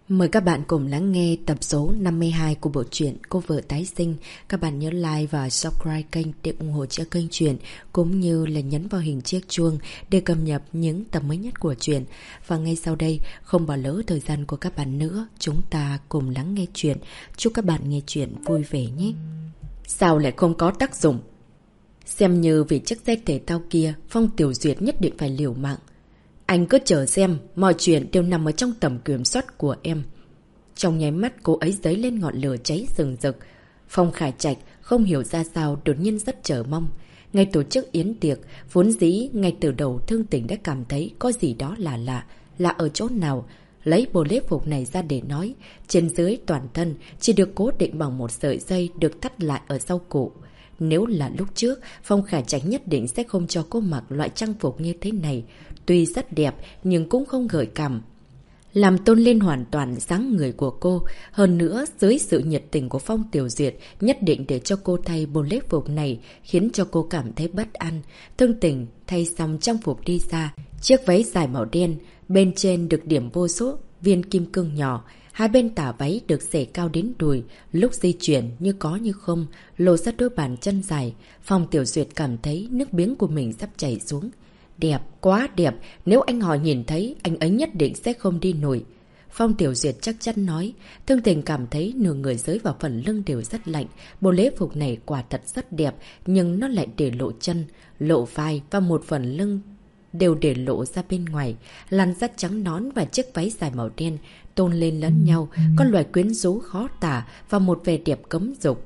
Mời các bạn cùng lắng nghe tập số 52 của bộ truyện Cô Vợ Tái Sinh. Các bạn nhớ like và subscribe kênh để ủng hộ cho kênh truyện, cũng như là nhấn vào hình chiếc chuông để cập nhật những tập mới nhất của truyện. Và ngay sau đây, không bỏ lỡ thời gian của các bạn nữa, chúng ta cùng lắng nghe truyện. Chúc các bạn nghe truyện vui vẻ nhé. Sao lại không có tác dụng? Xem như vì chiếc xe thể thao kia, Phong Tiểu Duyệt nhất định phải liều mạng. Anh cứ chờ xem, mọi chuyện đều nằm ở trong tầm kiểm soát của em. Trong nháy mắt cô ấy dấy lên ngọn lửa cháy rừng rực. Phong Khải Trạch không hiểu ra sao đột nhiên rất chờ mong. Ngày tổ chức yến tiệc, vốn dĩ ngay từ đầu Thương Tình đã cảm thấy có gì đó là lạ. Lạ ở chỗ nào? Lấy bộ lễ phục này ra để nói, trên dưới toàn thân chỉ được cố định bằng một sợi dây được thắt lại ở sau cổ. Nếu là lúc trước, Phong Khải Trạch nhất định sẽ không cho cô mặc loại trang phục như thế này. Tuy rất đẹp nhưng cũng không gợi cảm, làm tôn lên hoàn toàn dáng người của cô. Hơn nữa, dưới sự nhiệt tình của Phong Tiểu Duyệt, nhất định để cho cô thay bộ lễ phục này, khiến cho cô cảm thấy bất an. Thương Tình thay xong trang phục đi ra, chiếc váy dài màu đen, bên trên được điểm vô số viên kim cương nhỏ. Hai bên tả váy được xẻ cao đến đùi, lúc di chuyển như có như không, lộ ra đôi bàn chân dài. Phong Tiểu Duyệt cảm thấy nước miếng của mình sắp chảy xuống. Đẹp, quá đẹp, nếu anh họ nhìn thấy, anh ấy nhất định sẽ không đi nổi. Phong Tiểu Duyệt chắc chắn nói. Thương Tình cảm thấy nửa người dưới và phần lưng đều rất lạnh. Bộ lễ phục này quả thật rất đẹp, nhưng nó lại để lộ chân, lộ vai và một phần lưng đều để lộ ra bên ngoài. Làn da trắng nõn và chiếc váy dài màu đen tôn lên lẫn nhau, có loại quyến rũ khó tả và một vẻ đẹp cấm dục.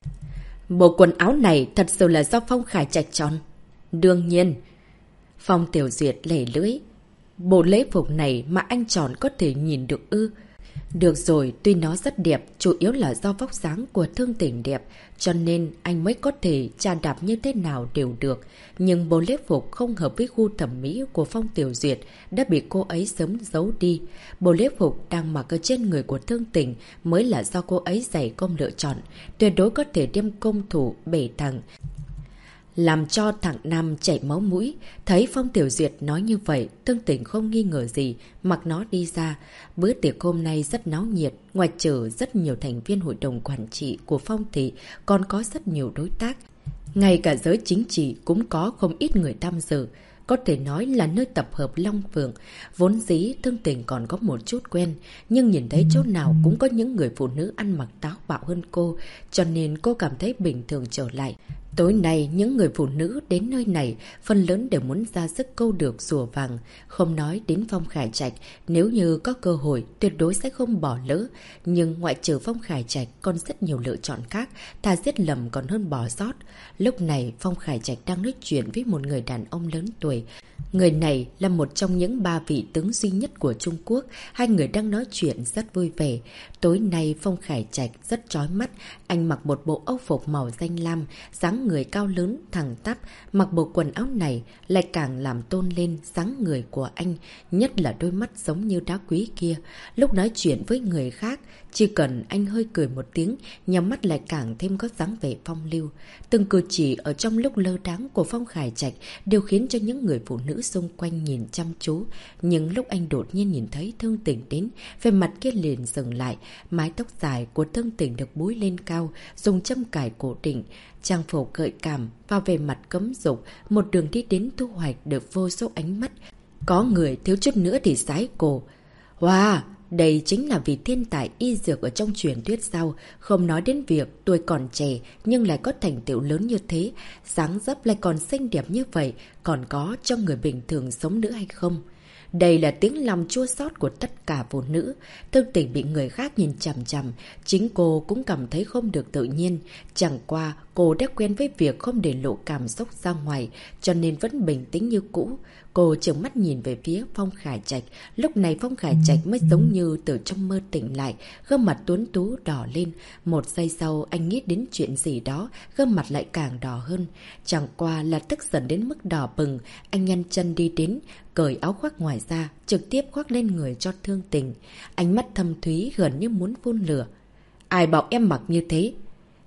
Bộ quần áo này thật sự là do Phong Khải Trạch chọn. Đương nhiên. Phong Tiểu Duyệt lẻ lưỡi. Bộ lễ phục này mà anh chọn có thể nhìn được ư? Được rồi, tuy nó rất đẹp, chủ yếu là do vóc dáng của Thương Tình đẹp, cho nên anh mới có thể chà đạp như thế nào đều được. Nhưng bộ lễ phục không hợp với gu thẩm mỹ của Phong Tiểu Duyệt đã bị cô ấy sớm giấu đi. Bộ lễ phục đang mặc ở trên người của Thương Tình mới là do cô ấy dày công lựa chọn, tuyệt đối có thể đem công thủ bể thẳng, làm cho thằng Nam chảy máu mũi. Thấy Phong Tiểu Duyệt nói như vậy, Thương Tình không nghi ngờ gì, mặc nó đi ra. Bữa tiệc hôm nay rất náo nhiệt, ngoài trừ rất nhiều thành viên hội đồng quản trị của Phong thị, còn có rất nhiều đối tác. Ngay cả giới chính trị cũng có không ít người tham dự. Có thể nói là nơi tập hợp Long Phượng. Vốn dĩ Thương Tình còn có một chút quen, nhưng nhìn thấy chỗ nào cũng có những người phụ nữ ăn mặc táo bạo hơn cô, cho nên cô cảm thấy bình thường trở lại. Tối nay, những người phụ nữ đến nơi này, phần lớn đều muốn ra sức câu được rùa vàng. Không nói đến Phong Khải Trạch, nếu như có cơ hội, tuyệt đối sẽ không bỏ lỡ. Nhưng ngoại trừ Phong Khải Trạch, còn rất nhiều lựa chọn khác, thà giết lầm còn hơn bỏ sót. Lúc này, Phong Khải Trạch đang nói chuyện với một người đàn ông lớn tuổi. Người này là một trong những 3 vị tướng duy nhất của Trung Quốc. Hai người đang nói chuyện rất vui vẻ. Tối nay Phong Khải Trạch rất chói mắt. Anh mặc một bộ âu phục màu xanh lam, dáng người cao lớn, thẳng tắp. Mặc bộ quần áo này lại càng làm tôn lên dáng người của anh, nhất là đôi mắt giống như đá quý kia. Lúc nói chuyện với người khác, chỉ cần anh hơi cười một tiếng, nhắm mắt lại càng thêm có dáng vẻ phong lưu. Từng cử chỉ ở trong lúc lơ đãng của Phong Khải Trạch đều khiến cho những người phụ nữ xung quanh nhìn chăm chú. Nhưng lúc anh đột nhiên nhìn thấy Thương Tình đến, về mặt kia liền dừng lại. Mái tóc dài của Thương Tình được búi lên cao, dùng châm cài cổ định, trang phục gợi cảm và về mặt cấm dục, một đường đi đến thu hoạch được vô số ánh mắt. Có người thiếu chút nữa thì sái cổ. Wow! Đây chính là vị thiên tài y dược ở trong truyền thuyết sao? Không nói đến việc tuổi còn trẻ nhưng lại có thành tựu lớn như thế, dáng dấp lại còn xinh đẹp như vậy, còn có cho người bình thường sống nữa hay không? Đây là tiếng lòng chua xót của tất cả phụ nữ. Thương Tình bị người khác nhìn chằm chằm, chính cô cũng cảm thấy không được tự nhiên. Chẳng qua cô đã quen với việc không để lộ cảm xúc ra ngoài, cho nên vẫn bình tĩnh như cũ. Cô trợn mắt nhìn về phía Phong Khải Trạch. Lúc này Phong Khải Trạch mới giống như từ trong mơ tỉnh lại, gương mặt tuấn tú đỏ lên. Một giây sau anh nghĩ đến chuyện gì đó, gương mặt lại càng đỏ hơn. Chẳng qua là tức giận đến mức đỏ bừng, anh nhanh chân đi đến, cởi áo khoác ngoài ra, trực tiếp khoác lên người cho Thương Tình. Ánh mắt thâm thúy gần như muốn phun lửa. Ai bảo em mặc như thế?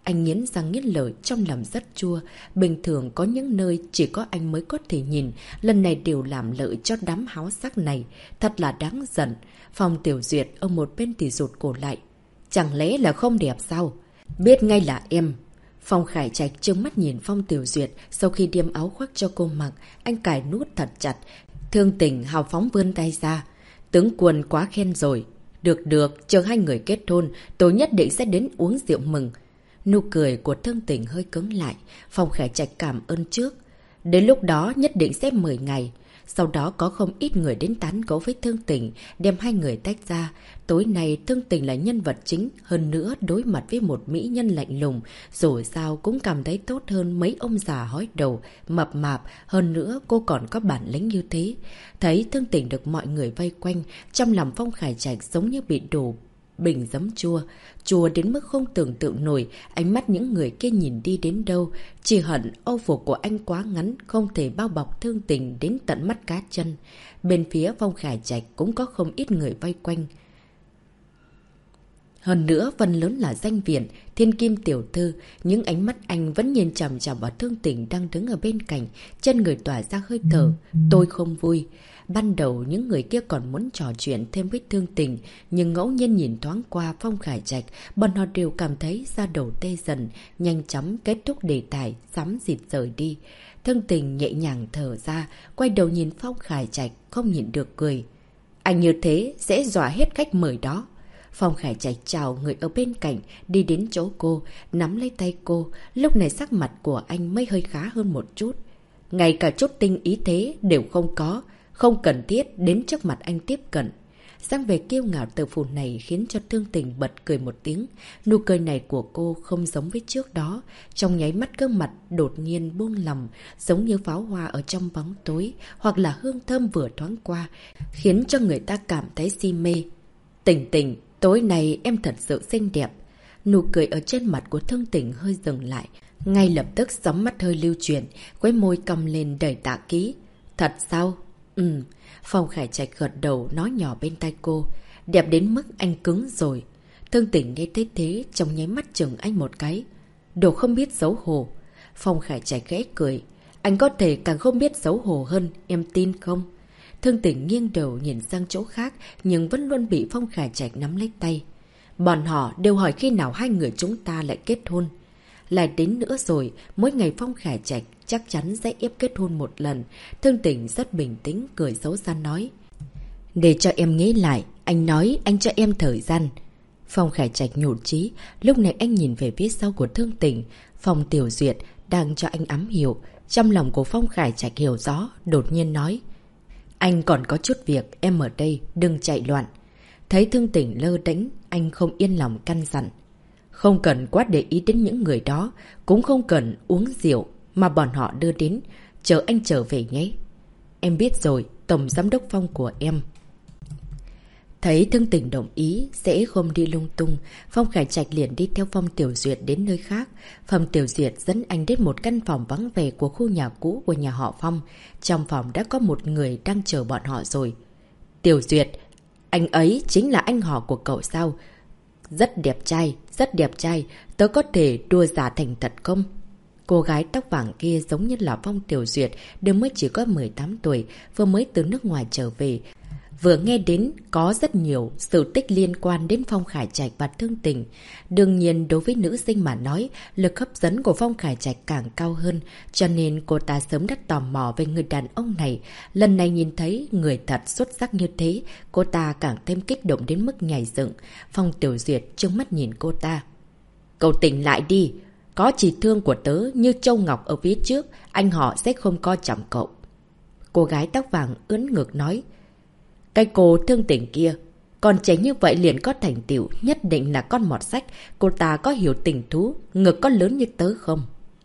anh nghiến răng nghiến lợi, trong lòng rất chua. Bình thường có những nơi chỉ có anh mới có thể nhìn, lần này đều làm lợi cho đám háo sắc này. Thật là đáng giận. Phong Tiểu Duyệt ở một bên thì rụt cổ lại. Chẳng lẽ là không đẹp sao? Biết ngay là em. Phong Khải Trạch trừng mắt nhìn Phong Tiểu Duyệt, sau khi điềm áo khoác cho cô mặc, anh cài nút thật chặt. Thương Tình hào phóng vươn tay ra. Tướng quân quá khen rồi. Được, chờ hai người kết hôn, tôi nhất định sẽ đến uống rượu mừng. Nụ cười của Thương Tình hơi cứng lại. Phong Khải Trạch cảm ơn trước. Đến lúc đó nhất định sẽ mời ngày. Sau đó có không ít người đến tán gẫu với Thương Tình, đem hai người tách ra. Tối nay Thương Tình là nhân vật chính, hơn nữa đối mặt với một mỹ nhân lạnh lùng, rồi sao cũng cảm thấy tốt hơn mấy ông già hói đầu, mập mạp, hơn nữa cô còn có bản lĩnh như thế. Thấy Thương Tình được mọi người vây quanh, trong lòng Phong Khải Trạch giống như bị đổ bình giấm chua. Chua đến mức không tưởng tượng nổi, ánh mắt những người kia nhìn đi đến đâu. Chỉ hận âu phục của anh quá ngắn, không thể bao bọc Thương Tình đến tận mắt cá chân. Bên phía Phong Khải Trạch cũng có không ít người vây quanh. Hơn nữa, phần lớn là danh viện, thiên kim tiểu thư, những ánh mắt anh vẫn nhìn chằm chằm vào Thương Tình đang đứng ở bên cạnh, chân người tỏa ra hơi thở. Tôi không vui. Ban đầu những người kia còn muốn trò chuyện thêm với Thương Tình, nhưng ngẫu nhiên nhìn thoáng qua Phong Khải Trạch, bọn họ đều cảm thấy da đầu tê dần, nhanh chóng kết thúc đề tài, sắm dịt rời đi. Thương Tình nhẹ nhàng thở ra, quay đầu nhìn Phong Khải Trạch, không nhịn được cười. Anh như thế sẽ dọa hết khách mời đó. Phong Khải Trạch chào người ở bên cạnh, đi đến chỗ cô, nắm lấy tay cô. Lúc này sắc mặt của anh mới hơi khá hơn một chút. Ngay cả chút tinh ý thế đều không có, không cần thiết đến trước mặt anh tiếp cận. Dáng vẻ kiêu ngạo tự phụ này khiến cho Thương Tình bật cười một tiếng. Nụ cười này của cô không giống với trước đó. Trong nháy mắt gương mặt đột nhiên buông lỏng, giống như pháo hoa ở trong bóng tối, hoặc là hương thơm vừa thoáng qua, khiến cho người ta cảm thấy si mê. Tình, tối nay em thật sự xinh đẹp. Nụ cười ở trên mặt của Thương Tình hơi dừng lại. Ngay lập tức sóng mắt hơi lưu chuyển, quấy môi cong lên đầy tạ ký. Thật sao? Phong Khải Trạch gật đầu nói nhỏ bên tai cô. Đẹp đến mức anh cứng rồi. Thương Tình nghe thấy thế, trong nháy mắt chừng anh một cái. Đồ không biết xấu hổ. Phong Khải Trạch khẽ cười. Anh có thể càng không biết xấu hổ hơn, em tin không? Thương Tình nghiêng đầu nhìn sang chỗ khác, nhưng vẫn luôn bị Phong Khải Trạch nắm lấy tay. Bọn họ đều hỏi khi nào hai người chúng ta lại kết hôn. Lại đến nữa rồi, mỗi ngày Phong Khải Trạch chắc chắn sẽ ép kết hôn một lần. Thương Tình rất bình tĩnh, cười xấu xa nói. Để cho em nghĩ lại, anh nói anh cho em thời gian. Phong Khải Trạch nhụt chí, lúc này anh nhìn về phía sau của Thương Tình. Phong Tiểu Duyệt đang cho anh ám hiểu. Trong lòng của Phong Khải Trạch hiểu rõ, đột nhiên nói. Anh còn có chút việc, em ở đây, đừng chạy loạn. Thấy Thương Tình lơ đễnh, anh không yên lòng căn dặn. Không cần quá để ý đến những người đó, cũng không cần uống rượu mà bọn họ đưa đến, chờ anh trở về nhé. Em biết rồi, Tổng Giám đốc Phong của em. Thấy Thương Tình đồng ý, sẽ không đi lung tung, Phong Khải Trạch liền đi theo Phong Tiểu Duyệt đến nơi khác. Phong Tiểu Duyệt dẫn anh đến một căn phòng vắng vẻ của khu nhà cũ của nhà họ Phong. Trong phòng đã có một người đang chờ bọn họ rồi. Tiểu Duyệt, anh ấy chính là anh họ của cậu sao? Rất đẹp trai, tớ có thể đua giả thành thật không? Cô gái tóc vàng kia giống như là Phong Tiểu Duyệt, đều mới chỉ có 18 tuổi, vừa mới từ nước ngoài trở về. Vừa nghe đến có rất nhiều sự tích liên quan đến Phong Khải Trạch và Thương Tình. Đương nhiên đối với nữ sinh mà nói, lực hấp dẫn của Phong Khải Trạch càng cao hơn, cho nên cô ta sớm đã tò mò về người đàn ông này. Lần này nhìn thấy người thật xuất sắc như thế, cô ta càng thêm kích động đến mức nhảy dựng. Phong Tiểu Duyệt trừng mắt nhìn cô ta. Cậu tỉnh lại đi, có chỉ thương của tớ như Châu Ngọc ở phía trước, anh họ sẽ không coi trọng cậu. Cô gái tóc vàng ưỡn ngực nói. Cái cô Thương Tình kia, còn trẻ như vậy liền có thành tựu, nhất định là con mọt sách. Cô ta có hiểu tình thú, ngực có lớn như tớ không?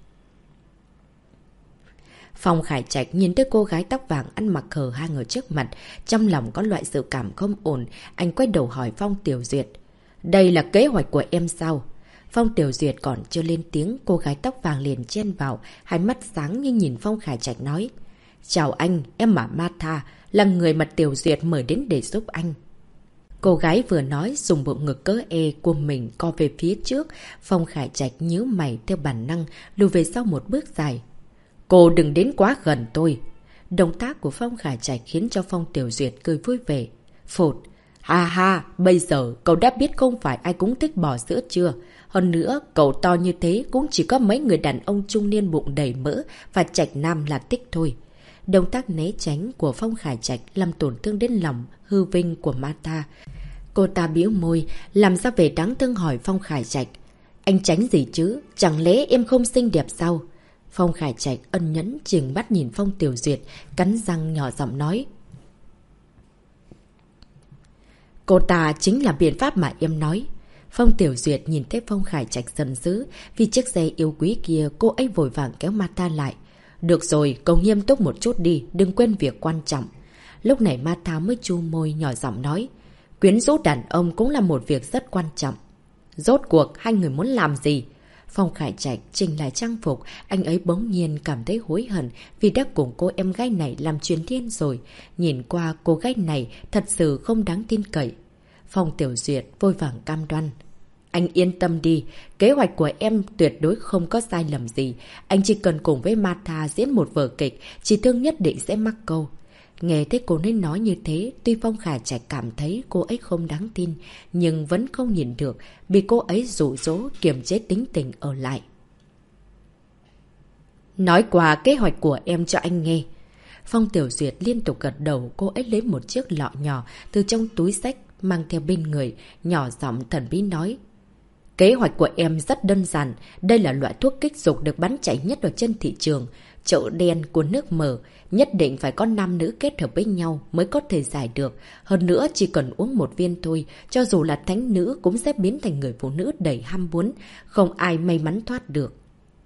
Phong Khải Trạch nhìn thấy cô gái tóc vàng ăn mặc hở hang ở trước mặt, trong lòng có loại dự cảm không ổn. Anh quay đầu hỏi Phong Tiểu Duyệt. Đây là kế hoạch của em sao? Phong Tiểu Duyệt còn chưa lên tiếng, cô gái tóc vàng liền chen vào, hai mắt sáng như nhìn Phong Khải Trạch nói. Chào anh, em là Martha, là người mà Tiểu Duyệt mời đến để giúp anh. Cô gái vừa nói dùng bộ ngực cỡ e của mình co về phía trước. Phong Khải Trạch nhíu mày theo bản năng, lùi về sau một bước dài. Cô đừng đến quá gần tôi. Động tác của Phong Khải Trạch khiến cho Phong Tiểu Duyệt cười vui vẻ. Phụt. Ha ha, bây giờ cậu đã biết không phải ai cũng thích bò sữa chưa? Hơn nữa, cậu to như thế cũng chỉ có mấy người đàn ông trung niên bụng đầy mỡ và Trạch Nam là thích thôi. Động tác né tránh của Phong Khải Trạch làm tổn thương đến lòng hư vinh của Martha. Cô ta bĩu môi, làm ra vẻ đáng thương hỏi Phong Khải Trạch. Anh tránh gì chứ? Chẳng lẽ em không xinh đẹp sao? Phong Khải Trạch ân nhẫn chừng mắt nhìn Phong Tiểu Duyệt, cắn răng nhỏ giọng nói. Cô ta chính là biện pháp mà em nói. Phong Tiểu Duyệt nhìn thấy Phong Khải Trạch giận dữ, vì chiếc xe yêu quý kia cô ấy vội vàng kéo Martha lại. Được rồi, cậu nghiêm túc một chút đi, đừng quên việc quan trọng. Lúc này Martha mới chu môi nhỏ giọng nói. Quyến rũ đàn ông cũng là một việc rất quan trọng. Rốt cuộc hai người muốn làm gì? Phong Khải Trạch chỉnh lại trang phục, anh ấy bỗng nhiên cảm thấy hối hận vì đã cùng cô em gái này làm chuyện thiên rồi. Nhìn qua cô gái này thật sự không đáng tin cậy. Phong Tiểu Duyệt vội vàng cam đoan. Anh yên tâm đi, kế hoạch của em tuyệt đối không có sai lầm gì. Anh chỉ cần cùng với Martha diễn một vở kịch, chỉ thương nhất định sẽ mắc câu. Nghe thấy cô nên nói như thế, tuy Phong Khải Trạch cảm thấy cô ấy không đáng tin, nhưng vẫn không nhìn được, bị cô ấy dụ dỗ kiềm chế tính tình ở lại. Nói qua kế hoạch của em cho anh nghe. Phong Tiểu Duyệt liên tục gật đầu, cô ấy lấy một chiếc lọ nhỏ từ trong túi xách mang theo bên người, nhỏ giọng thần bí nói. Kế hoạch của em rất đơn giản, đây là loại thuốc kích dục được bán chạy nhất ở trên thị trường, chợ đen của nước mở, nhất định phải có nam nữ kết hợp với nhau mới có thể giải được. Hơn nữa chỉ cần uống một viên thôi, cho dù là thánh nữ cũng sẽ biến thành người phụ nữ đầy ham muốn, không ai may mắn thoát được.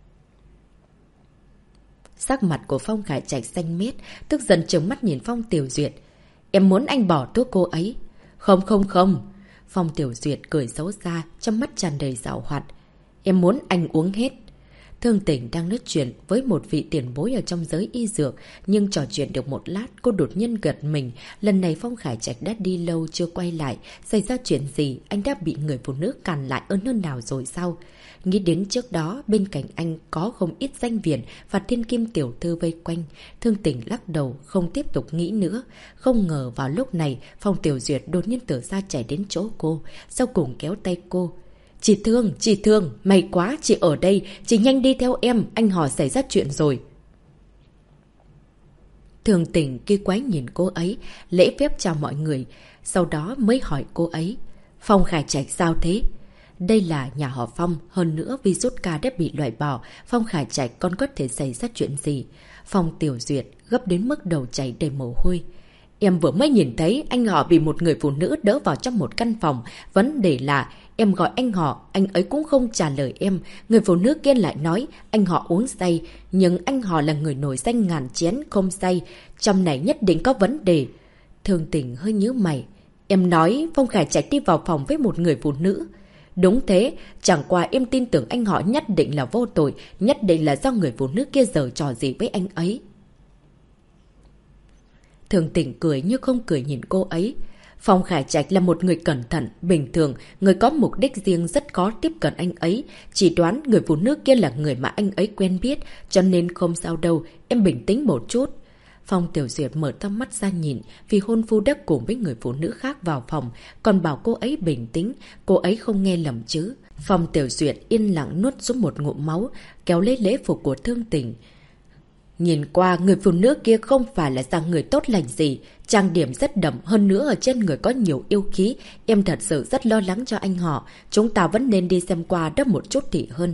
Sắc mặt của Phong Khải Trạch xanh mét, tức giận trừng mắt nhìn Phong Tiểu Duyệt. Em muốn anh bỏ thuốc cô ấy. Không không không. Phong Tiểu Duyệt cười xấu xa, trong mắt tràn đầy giảo hoạt. Em muốn anh uống hết. Thương Tỉnh đang nói chuyện với một vị tiền bối ở trong giới y dược, nhưng trò chuyện được một lát, cô đột nhiên gật mình. Lần này Phong Khải Trạch đã đi lâu chưa quay lại, xảy ra chuyện gì, anh đã bị người phụ nữ càn lại ở nơi nào rồi sao? Nghĩ đến trước đó, bên cạnh anh có không ít danh viện và thiên kim tiểu thư vây quanh. Thương Tỉnh lắc đầu, không tiếp tục nghĩ nữa. Không ngờ vào lúc này, Phong Tiểu Duyệt đột nhiên từ xa chạy đến chỗ cô, sau cùng kéo tay cô. Chị Thương, may quá, chị ở đây, chị nhanh đi theo em, anh họ xảy ra chuyện rồi. Thương Tỉnh kỳ quái nhìn cô ấy, lễ phép chào mọi người, sau đó mới hỏi cô ấy. Phong Khải Trạch sao thế? Đây là nhà họ Phong, hơn nữa vì rút ca đã bị loại bỏ, Phong Khải Trạch còn có thể xảy ra chuyện gì? Phong Tiểu Duyệt gấp đến mức đầu chảy đầy mồ hôi. Em vừa mới nhìn thấy anh họ bị một người phụ nữ đỡ vào trong một căn phòng. Vấn đề là em gọi anh họ, anh ấy cũng không trả lời em. Người phụ nữ kia lại nói anh họ uống say, nhưng anh họ là người nổi danh ngàn chén không say. Trong này nhất định có vấn đề. Thương Tỉnh hơi nhíu mày. Em nói Phong Khải Trạch đi vào phòng với một người phụ nữ. Đúng thế, chẳng qua em tin tưởng anh họ nhất định là vô tội, nhất định là do người phụ nữ kia giở trò gì với anh ấy. Thương Tỉnh cười như không cười nhìn cô ấy. Phong Khải Trạch là một người cẩn thận, bình thường, người có mục đích riêng rất khó tiếp cận anh ấy. Chỉ đoán người phụ nữ kia là người mà anh ấy quen biết, cho nên không sao đâu, em bình tĩnh một chút. Phong Tiểu Duyệt mở to mắt ra nhìn, vì hôn phu đã cùng với người phụ nữ khác vào phòng, còn bảo cô ấy bình tĩnh, cô ấy không nghe lầm chứ. Phong Tiểu Duyệt yên lặng nuốt xuống một ngụm máu, kéo lấy lễ phục của Thương Tỉnh. Nhìn qua, người phụ nữ kia không phải là dạng người tốt lành gì, trang điểm rất đậm, hơn nữa ở trên người có nhiều yêu khí, em thật sự rất lo lắng cho anh họ, chúng ta vẫn nên đi xem qua đó một chút thì hơn.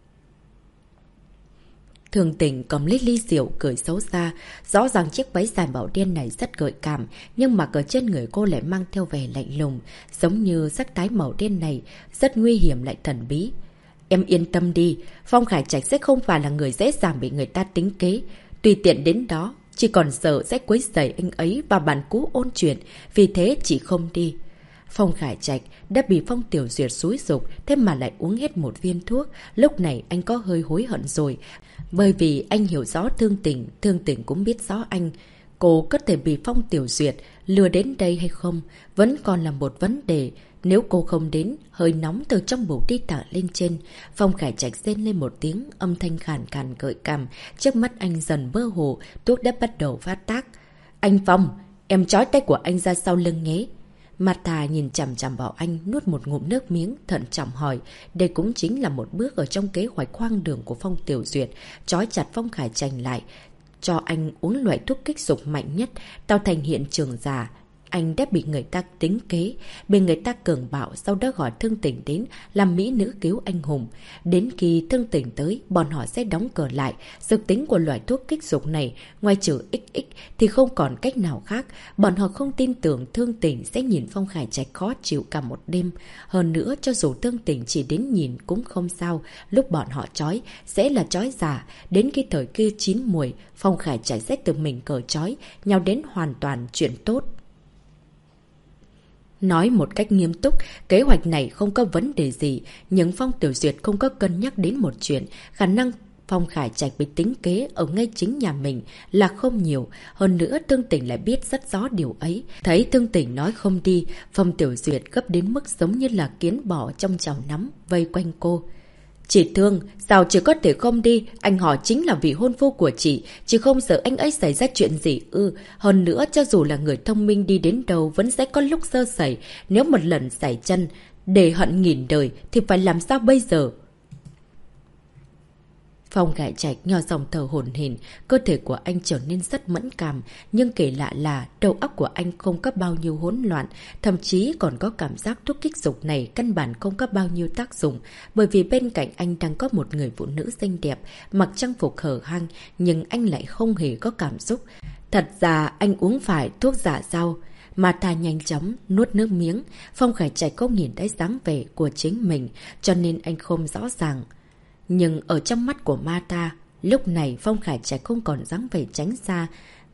Thương Tỉnh cầm lấy ly rượu cười xấu xa, rõ ràng chiếc váy dài màu đen này rất gợi cảm, nhưng mặc ở trên người cô lại mang theo vẻ lạnh lùng, giống như sắc tái màu đen này, rất nguy hiểm lại thần bí. Em yên tâm đi, Phong Khải Trạch sẽ không phải là người dễ dàng bị người ta tính kế. Tùy tiện đến đó, chỉ còn sợ sẽ quấy rầy anh ấy và bàn cũ ôn chuyện, vì thế chỉ không đi. Phong Khải Trạch đã bị Phong Tiểu Duyệt xúi giục, thế mà lại uống hết một viên thuốc. Lúc này anh có hơi hối hận rồi, bởi vì anh hiểu rõ Thương Tỉnh cũng biết rõ anh. cô có thể bị Phong Tiểu Duyệt lừa đến đây hay không vẫn còn là một vấn đề. Nếu cô không đến, hơi nóng từ trong bụng đi thẳng lên trên. Phong Khải Trạch rên lên một tiếng, âm thanh khàn khàn gợi cảm. Trước mắt anh dần mơ hồ, thuốc đã bắt đầu phát tác. Anh Phong, em trói tay của anh ra sau lưng nhé. Martha nhìn chằm chằm vào anh, nuốt một ngụm nước miếng, thận trọng hỏi. Đây cũng chính là một bước ở trong kế hoạch hoang đường của Phong Tiểu Duyệt, trói chặt Phong Khải Trạch lại, cho anh uống loại thuốc kích dục mạnh nhất, tạo thành hiện trường giả. Anh đã bị người ta tính kế, bị người ta cường bạo, sau đó gọi Thương Tỉnh đến làm mỹ nữ cứu anh hùng. Đến khi Thương Tỉnh tới, bọn họ sẽ đóng cửa lại. Dược tính của loại thuốc kích dục này, ngoài trừ XX thì không còn cách nào khác. Bọn họ không tin tưởng Thương Tỉnh sẽ nhìn Phong Khải Trạch khó chịu cả một đêm. Hơn nữa, cho dù Thương Tỉnh chỉ đến nhìn cũng không sao, lúc bọn họ trói sẽ là trói giả. Đến khi thời kia chín muồi, Phong Khải Trạch sẽ tự mình cởi trói, nhau đến hoàn toàn chuyện tốt. Nói một cách nghiêm túc, kế hoạch này không có vấn đề gì, nhưng Phong Tiểu Duyệt không có cân nhắc đến một chuyện, khả năng Phong Khải Trạch bị tính kế ở ngay chính nhà mình là không nhiều. Hơn nữa Thương Tỉnh lại biết rất rõ điều ấy. Thấy Thương Tỉnh nói không đi, Phong Tiểu Duyệt gấp đến mức giống như là kiến bò trong chảo nắm, vây quanh cô. Chị Thương, sao chị có thể không đi? Anh họ chính là vị hôn phu của chị không sợ anh ấy xảy ra chuyện gì ư? Hơn nữa, cho dù là người thông minh đi đến đâu vẫn sẽ có lúc sơ sẩy. Nếu một lần sảy chân, để hận nghìn đời, thì phải làm sao bây giờ? Phong Khải Trạch nhỏ dòng thở hổn hển, cơ thể của anh trở nên rất mẫn cảm, nhưng kỳ lạ là đầu óc của anh không có bao nhiêu hỗn loạn, thậm chí còn có cảm giác thuốc kích dục này căn bản không có bao nhiêu tác dụng, bởi vì bên cạnh anh đang có một người phụ nữ xinh đẹp, mặc trang phục hở hang, nhưng anh lại không hề có cảm xúc. Thật ra anh uống phải thuốc giả sao? Martha nhanh chóng nuốt nước miếng, Phong Khải Trạch không nhìn thấy dáng vẻ của chính mình, cho nên anh không rõ ràng. Nhưng ở trong mắt của Martha, lúc này Phong Khải Trạch không còn dáng vẻ tránh xa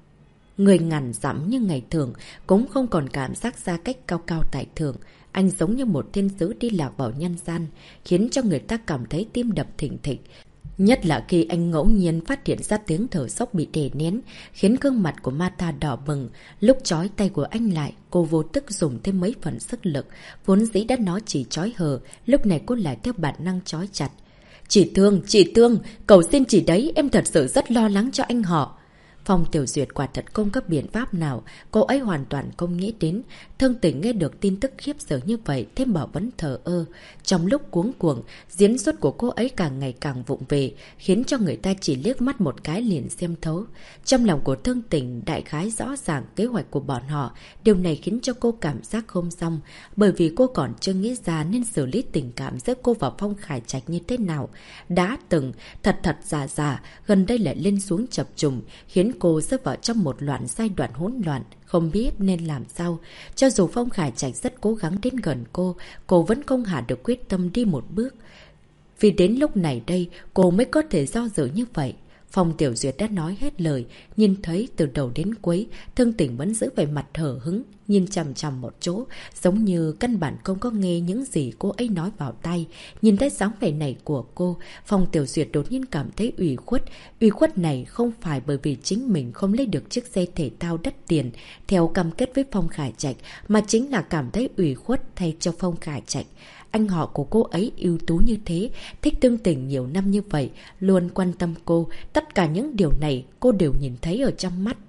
người ngàn dặm như ngày thường, cũng không còn cảm giác xa cách cao cao tại thượng. Anh giống như một thiên sứ đi lạc vào nhân gian, khiến cho người ta cảm thấy tim đập thình thịch. Nhất là khi anh ngẫu nhiên phát hiện ra tiếng thở sốc bị đè nén, khiến gương mặt của Martha đỏ bừng. Lúc trói tay của anh lại, cô vô thức dùng thêm mấy phần sức lực. Vốn dĩ đã nói chỉ trói hờ, lúc này cô lại theo bản năng trói chặt. Chị Thương, cầu xin chị đấy, em thật sự rất lo lắng cho anh họ. Phong Tiểu Duyệt quả thật không có biện pháp nào, cô ấy hoàn toàn không nghĩ đến. Thương Tỉnh nghe được tin tức khiếp sợ như vậy, thêm bảo vẫn thờ ơ. Trong lúc cuống cuồng, diễn xuất của cô ấy càng ngày càng vụng về, khiến cho người ta chỉ liếc mắt một cái liền xem thấu. Trong lòng của Thương Tỉnh đại khái rõ ràng kế hoạch của bọn họ, điều này khiến cho cô cảm giác không xong, bởi vì cô còn chưa nghĩ ra nên xử lý tình cảm giữa cô và Phong Khải Trạch như thế nào. Đã từng, thật giả, gần đây lại lên xuống chập trùng, khiến cô rơi vào trong một loạt giai đoạn hỗn loạn, không biết nên làm sao. Cho dù Phong Khải Trạch rất cố gắng đến gần cô vẫn không hạ được quyết tâm đi một bước. Vì đến lúc này đây, cô mới có thể do dự như vậy. Phong Tiểu Duyệt đã nói hết lời, nhìn thấy từ đầu đến cuối, Thương Tỉnh vẫn giữ vẻ mặt hở hứng, nhìn chằm chằm một chỗ, giống như căn bản không có nghe những gì cô ấy nói vào tay. Nhìn thấy dáng vẻ này của cô, Phong Tiểu Duyệt đột nhiên cảm thấy ủy khuất. Ủy khuất này không phải bởi vì chính mình không lấy được chiếc xe thể thao đắt tiền theo cam kết với Phong Khải Trạch, mà chính là cảm thấy ủy khuất thay cho Phong Khải Trạch. Anh họ của cô ấy ưu tú như thế, thích Thương Tỉnh nhiều năm như vậy, luôn quan tâm cô. Tất cả những điều này cô đều nhìn thấy ở trong mắt.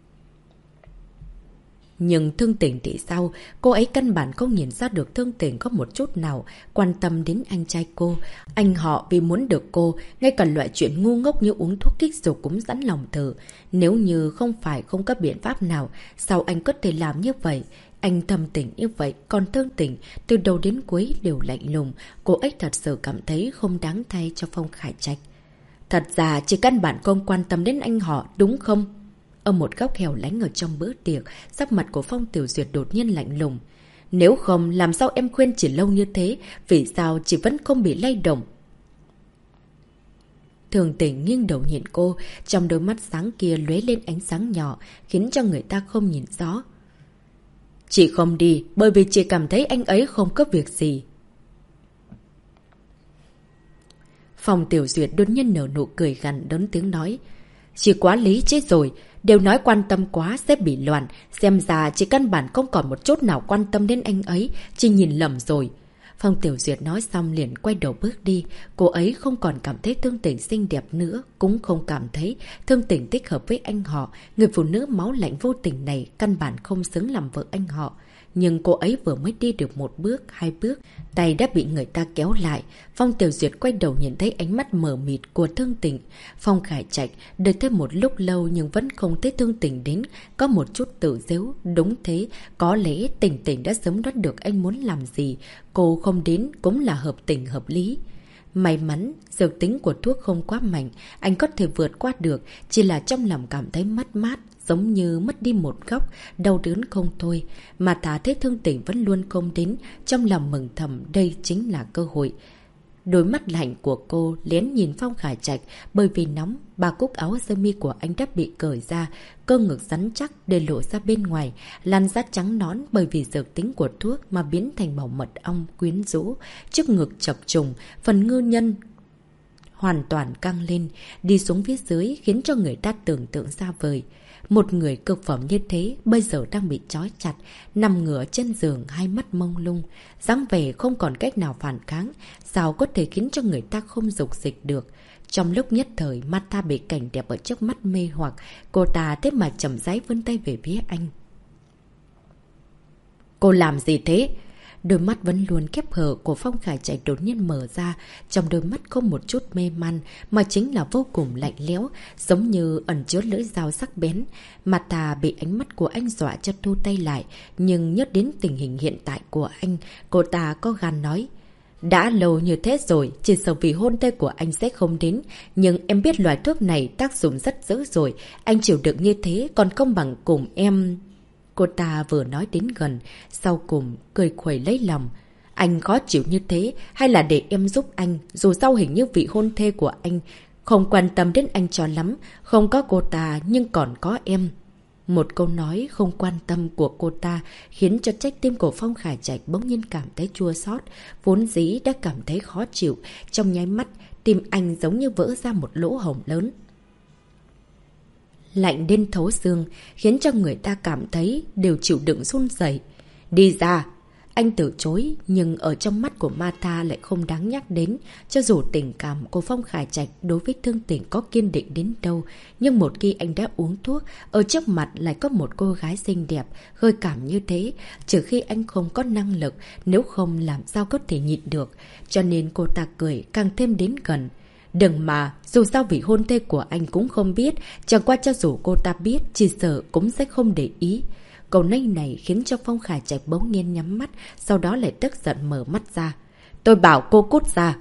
Nhưng Thương Tỉnh thì sao? Cô ấy căn bản không nhìn ra được Thương Tỉnh có một chút nào quan tâm đến anh trai cô. Anh họ vì muốn được cô, ngay cả loại chuyện ngu ngốc như uống thuốc kích dục cũng sẵn lòng thử. Nếu như không phải không có biện pháp nào, sao anh có thể làm như vậy? Anh thầm tỉnh như vậy, còn Thương Tỉnh từ đầu đến cuối đều lạnh lùng. Cô ấy thật sự cảm thấy không đáng thay cho Phong Khải Trạch. Thật ra chỉ căn bản không quan tâm đến anh họ, đúng không? Ở một góc hẻo lánh ở trong bữa tiệc, sắc mặt của Phong Tiểu Duyệt đột nhiên lạnh lùng. Nếu không, làm sao em khuyên chỉ lâu như thế? Vì sao chị vẫn không bị lay động? Thương Tỉnh nghiêng đầu nhìn cô, trong đôi mắt sáng kia lóe lên ánh sáng nhỏ, khiến cho người ta không nhìn rõ. Chị không đi, bởi vì chị cảm thấy anh ấy không có việc gì. Phong Tiểu Duyệt đột nhiên nở nụ cười gằn, đớn tiếng nói. Chị quá lý chết rồi, Đều nói quan tâm quá sẽ bị loạn. Xem ra chỉ căn bản không còn một chút nào quan tâm đến anh ấy. Chỉ nhìn lầm rồi. Phong Tiểu Duyệt nói xong liền quay đầu bước đi. Cô ấy không còn cảm thấy Thương Tĩnh xinh đẹp nữa. Cũng không cảm thấy Thương Tĩnh thích hợp với anh họ. Người phụ nữ máu lạnh vô tình này căn bản không xứng làm vợ anh họ. Nhưng cô ấy vừa mới đi được một bước, hai bước, tay đã bị người ta kéo lại. Phong Tiểu Duyệt quay đầu nhìn thấy ánh mắt mờ mịt của Thương Tĩnh. Phong Khải Trạch đợi thêm một lúc lâu nhưng vẫn không thấy Thương Tĩnh đến, có một chút tự giễu. Đúng thế, có lẽ Tĩnh Tĩnh đã sớm đoán được anh muốn làm gì, cô không đến cũng là hợp tình hợp lý. May mắn, dược tính của thuốc không quá mạnh, anh có thể vượt qua được, chỉ là trong lòng cảm thấy mất mát, giống như mất đi một góc, đau đớn không thôi. Mà thả thế Thương Tĩnh vẫn luôn không đến, trong lòng mừng thầm đây chính là cơ hội. Đôi mắt lạnh của cô lén nhìn Phong Khải Trạch, bởi vì nóng, ba cúc áo sơ mi của anh đã bị cởi ra, cơ ngực rắn chắc để lộ ra bên ngoài, làn da trắng nõn bởi vì dược tính của thuốc mà biến thành màu mật ong quyến rũ, trước ngực chập trùng, phần ngư nhân hoàn toàn căng lên, đi xuống phía dưới khiến cho người ta tưởng tượng xa vời. Một người cực phẩm như thế bây giờ đang bị trói chặt, nằm ngửa trên giường, hai mắt mông lung, dáng vẻ không còn cách nào phản kháng, sao có thể khiến cho người ta không dục dịch được. Trong lúc nhất thời, Martha bị cảnh đẹp ở trước mắt mê hoặc, cô ta thế mà chậm rãi vươn tay về phía anh. Cô làm gì thế? Đôi mắt vẫn luôn khép hờ của Phong Khải Trạch đột nhiên mở ra, trong đôi mắt không một chút mê man, mà chính là vô cùng lạnh lẽo, giống như ẩn chứa lưỡi dao sắc bén. Martha bị ánh mắt của anh dọa cho thu tay lại, nhưng nhớ đến tình hình hiện tại của anh, cô ta có gan nói. Đã lâu như thế rồi, chỉ sợ vì hôn thê của anh sẽ không đến, nhưng em biết loại thuốc này tác dụng rất dữ rồi, anh chịu đựng như thế còn không bằng cùng em... Cô ta vừa nói đến gần, sau cùng cười khuẩy lấy lòng. Anh khó chịu như thế, hay là để em giúp anh, dù sao hình như vị hôn thê của anh không quan tâm đến anh cho lắm, không có cô ta nhưng còn có em. Một câu nói không quan tâm của cô ta khiến cho trái tim của Phong Khải Trạch bỗng nhiên cảm thấy chua xót, vốn dĩ đã cảm thấy khó chịu, trong nháy mắt tim anh giống như vỡ ra một lỗ hổng lớn. Lạnh đến thấu xương, khiến cho người ta cảm thấy đều chịu đựng run rẩy. Đi ra! Anh từ chối, nhưng ở trong mắt của Martha lại không đáng nhắc đến. Cho dù tình cảm của Phong Khải Trạch đối với Thương Tĩnh có kiên định đến đâu, nhưng một khi anh đã uống thuốc, ở trước mặt lại có một cô gái xinh đẹp, gợi cảm như thế, trừ khi anh không có năng lực, nếu không làm sao có thể nhịn được. Cho nên cô ta cười càng thêm đến gần. Đừng mà, dù sao vị hôn thê của anh cũng không biết, chẳng qua cho dù cô ta biết, chỉ sợ cũng sẽ không để ý. Câu nói này khiến cho Phong Khải Trạch bỗng nhiên nhắm mắt, sau đó lại tức giận mở mắt ra. Tôi bảo cô cút ra.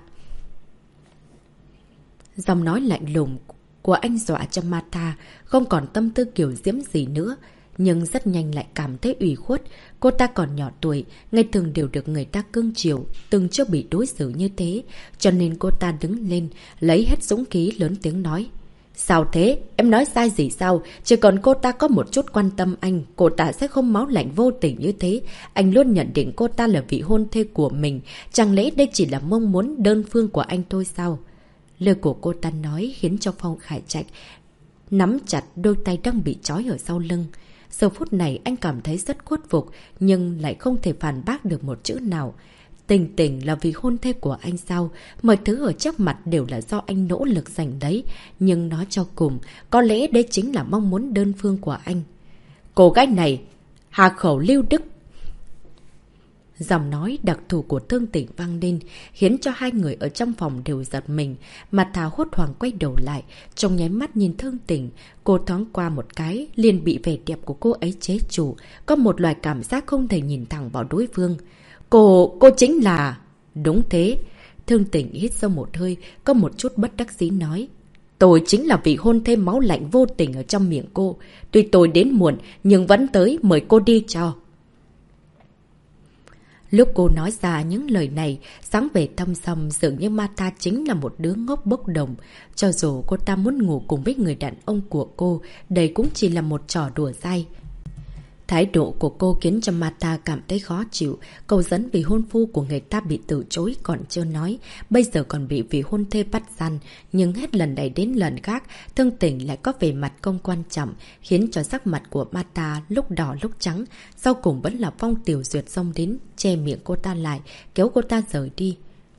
Giọng nói lạnh lùng của anh dọa cho Martha không còn tâm tư kiểu diễm gì nữa, nhưng rất nhanh lại cảm thấy ủy khuất. Cô ta còn nhỏ tuổi, ngày thường đều được người ta cưng chiều, từng chưa bị đối xử như thế, cho nên cô ta đứng lên, lấy hết dũng khí lớn tiếng nói. Sao thế? Em nói sai gì sao? Chỉ còn cô ta có một chút quan tâm anh, cô ta sẽ không máu lạnh vô tình như thế. Anh luôn nhận định cô ta là vị hôn thê của mình, chẳng lẽ đây chỉ là mong muốn đơn phương của anh thôi sao? Lời của cô ta nói khiến cho Phong Khải Trạch nắm chặt đôi tay đang bị trói ở sau lưng. Giờ phút này anh cảm thấy rất khuất phục, nhưng lại không thể phản bác được một chữ nào. Tình Tình là vì hôn thê của anh sao? Mọi thứ ở trước mặt đều là do anh nỗ lực giành đấy. Nhưng nói cho cùng, có lẽ đây chính là mong muốn đơn phương của anh. Cô gái này, hạ khẩu lưu đức. Giọng nói đặc thù của Thương Tĩnh vang lên, khiến cho hai người ở trong phòng đều giật mình. Mặt Thảo hốt hoảng quay đầu lại, trong nháy mắt nhìn Thương Tĩnh, cô thoáng qua một cái, liền bị vẻ đẹp của cô ấy chế chủ, có một loại cảm giác không thể nhìn thẳng vào đối phương. Cô chính là... Đúng thế. Thương Tĩnh hít sâu một hơi, có một chút bất đắc dĩ nói. Tôi chính là vị hôn thê máu lạnh vô tình ở trong miệng cô. Tuy tôi đến muộn, nhưng vẫn tới mời cô đi cho. Lúc cô nói ra những lời này, sáng về thâm sầm dường như Martha chính là một đứa ngốc bốc đồng. Cho dù cô ta muốn ngủ cùng với người đàn ông của cô, đây cũng chỉ là một trò đùa dai. Thái độ của cô khiến cho Martha cảm thấy khó chịu. Cầu dẫn vì hôn phu của người ta bị từ chối còn chưa nói, bây giờ còn bị vị hôn thê bắt gian. Nhưng hết lần này đến lần khác, Thương Tỉnh lại có vẻ mặt không quan trọng, khiến cho sắc mặt của Martha lúc đỏ lúc trắng. Sau cùng vẫn là Phong Tiểu Duyệt xông đến, che miệng cô ta lại, kéo cô ta rời đi.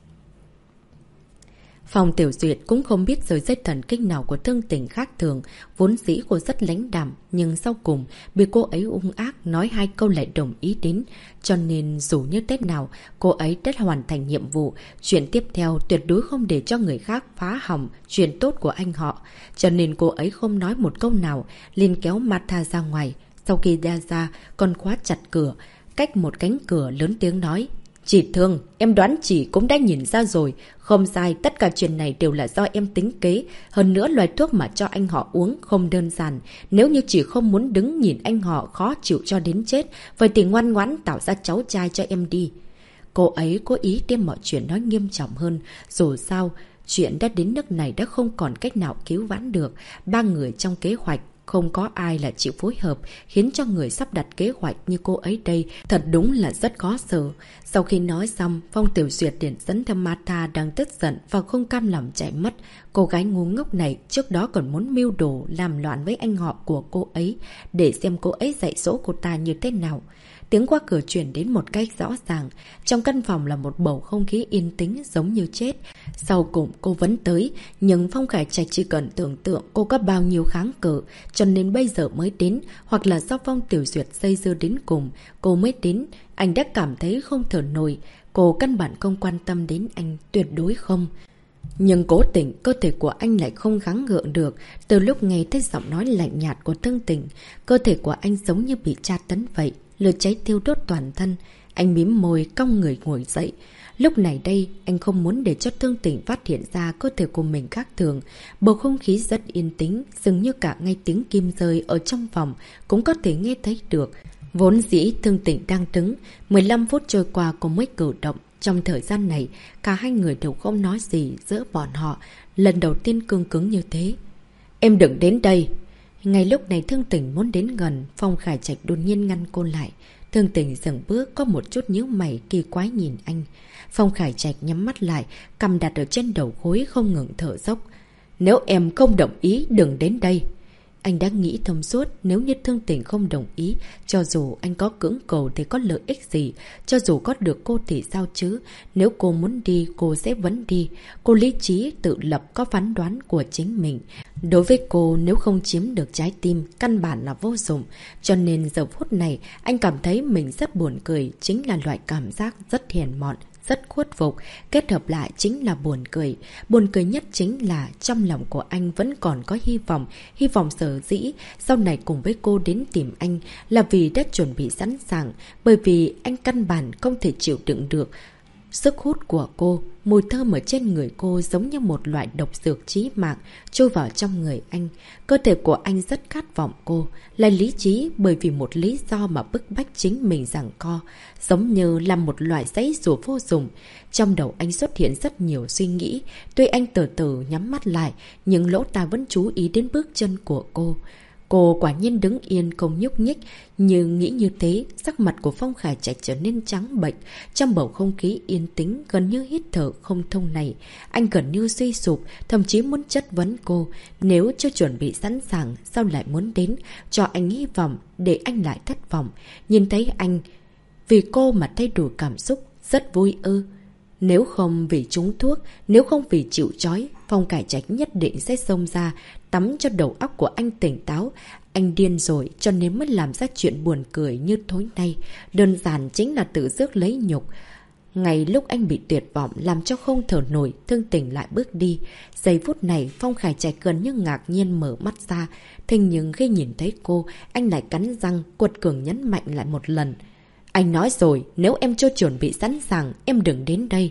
Phong Tiểu Duyệt cũng không biết rời dây thần kinh nào của Thương Tỉnh khác thường, vốn dĩ cô rất lãnh đạm, nhưng sau cùng bị cô ấy ung ác nói 2 câu lại đồng ý đến. Cho nên dù như thế nào, cô ấy đã hoàn thành nhiệm vụ, chuyện tiếp theo tuyệt đối không để cho người khác phá hỏng chuyện tốt của anh họ. Cho nên cô ấy không nói một câu nào, liền kéo Martha ra ngoài. Sau khi ra còn khóa chặt cửa, cách một cánh cửa lớn tiếng nói: "Chị Thương, em đoán chị cũng đã nhìn ra rồi. Không sai, tất cả chuyện này đều là do em tính kế. Hơn nữa loại thuốc mà cho anh họ uống không đơn giản. Nếu như chị không muốn đứng nhìn anh họ khó chịu cho đến chết, vậy thì ngoan ngoãn tạo ra cháu trai cho em đi." Cô ấy cố ý đem mọi chuyện nói nghiêm trọng hơn. Dù sao, chuyện đã đến nước này đã không còn cách nào cứu vãn được. 3 người trong kế hoạch, không có ai là chịu phối hợp, khiến cho người sắp đặt kế hoạch như cô ấy đây thật đúng là rất khó xử. Sau khi nói xong, Phong Tiểu Duyệt liền dẫn theo Martha đang tức giận và không cam lòng chạy mất. Cô gái ngu ngốc này trước đó còn muốn mưu đồ làm loạn với anh họ của cô ấy, để xem cô ấy dạy dỗ cô ta như thế nào. Tiếng qua cửa truyền đến một cách rõ ràng. Trong căn phòng là một bầu không khí yên tĩnh giống như chết. Sau cùng cô vẫn tới, nhưng Phong Khải Trạch chỉ cần tưởng tượng cô có bao nhiêu kháng cự, cho nên bây giờ mới đến, hoặc là do Phong Tiểu Duyệt dây dưa đến cùng, cô mới đến. Anh đã cảm thấy không thở nổi. Cô căn bản không quan tâm đến anh, tuyệt đối không. Nhưng cố tình, cơ thể của anh lại không gắng gượng được. Từ lúc nghe thấy giọng nói lạnh nhạt của Thương Tỉnh, cơ thể của anh giống như bị tra tấn vậy. Lửa cháy thiêu đốt toàn thân. Anh mím môi, cong người ngồi dậy. Lúc này đây, anh không muốn để cho Thương Tỉnh phát hiện ra cơ thể của mình khác thường. Bầu không khí rất yên tĩnh, dường như cả ngay tiếng kim rơi ở trong phòng cũng có thể nghe thấy được. Vốn dĩ Thương Tỉnh đang đứng, 15 phút trôi qua cô mới cử động. Trong thời gian này, cả hai người đều không nói gì giữa bọn họ. Lần đầu tiên cương cứng như thế. "Em đừng đến đây." Ngay lúc này Thương Tỉnh muốn đến gần, Phong Khải Trạch đột nhiên ngăn cô lại. Thương Tỉnh dừng bước, có một chút nhíu mày kỳ quái nhìn anh. Phong Khải Trạch nhắm mắt lại, cằm đặt ở trên đầu gối không ngừng thở dốc. "Nếu em không đồng ý, đừng đến đây." Anh đã nghĩ thông suốt, nếu như Thương Tỉnh không đồng ý, cho dù anh có cưỡng cầu thì có lợi ích gì, cho dù có được cô thì sao chứ. Nếu cô muốn đi, cô sẽ vẫn đi. Cô lý trí tự lập có phán đoán của chính mình. Đối với cô, nếu không chiếm được trái tim, căn bản là vô dụng. Cho nên giờ phút này, anh cảm thấy mình rất buồn cười, chính là loại cảm giác rất hèn mọn, rất khuất phục, kết hợp lại chính là buồn cười. Buồn cười nhất chính là trong lòng của anh vẫn còn có hy vọng sở dĩ sau này cùng với cô đến tìm anh là vì đã chuẩn bị sẵn sàng, bởi vì anh căn bản không thể chịu đựng được sức hút của cô. Mùi thơm ở trên người cô giống như một loại độc dược chí mạng trôi vào trong người anh. Cơ thể của anh rất khát vọng cô, là lý trí bởi vì một lý do mà bức bách chính mình giằng co, giống như là một loại giấy rùa vô dụng. Trong đầu anh xuất hiện rất nhiều suy nghĩ, tuy anh từ từ nhắm mắt lại, nhưng lỗ tai vẫn chú ý đến bước chân của cô. Cô quả nhiên đứng yên không nhúc nhích, nhưng nghĩ như thế, sắc mặt của Phong Khải Trạch trở nên trắng bệch. Trong bầu không khí yên tĩnh gần như hít thở không thông này, anh gần như suy sụp, thậm chí muốn chất vấn cô. Nếu chưa chuẩn bị sẵn sàng, sao lại muốn đến, cho anh hy vọng để anh lại thất vọng. Nhìn thấy anh vì cô mà thay đổi cảm xúc, rất vui ư. Nếu không vì trúng thuốc, nếu không vì chịu trói, Phong Khải Trạch nhất định sẽ xông ra, tắm cho đầu óc của anh tỉnh táo. Anh điên rồi cho nên mới làm ra chuyện buồn cười như tối nay. Đơn giản chính là tự rước lấy nhục. Ngay lúc anh bị tuyệt vọng làm cho không thở nổi, Thương Tỉnh lại bước đi. Giây phút này Phong Khải Trạch gần như ngạc nhiên mở mắt ra. Thế nhưng khi nhìn thấy cô, anh lại cắn răng, quật cường nhấn mạnh lại một lần. "Anh nói rồi, nếu em chưa chuẩn bị sẵn sàng, em đừng đến đây."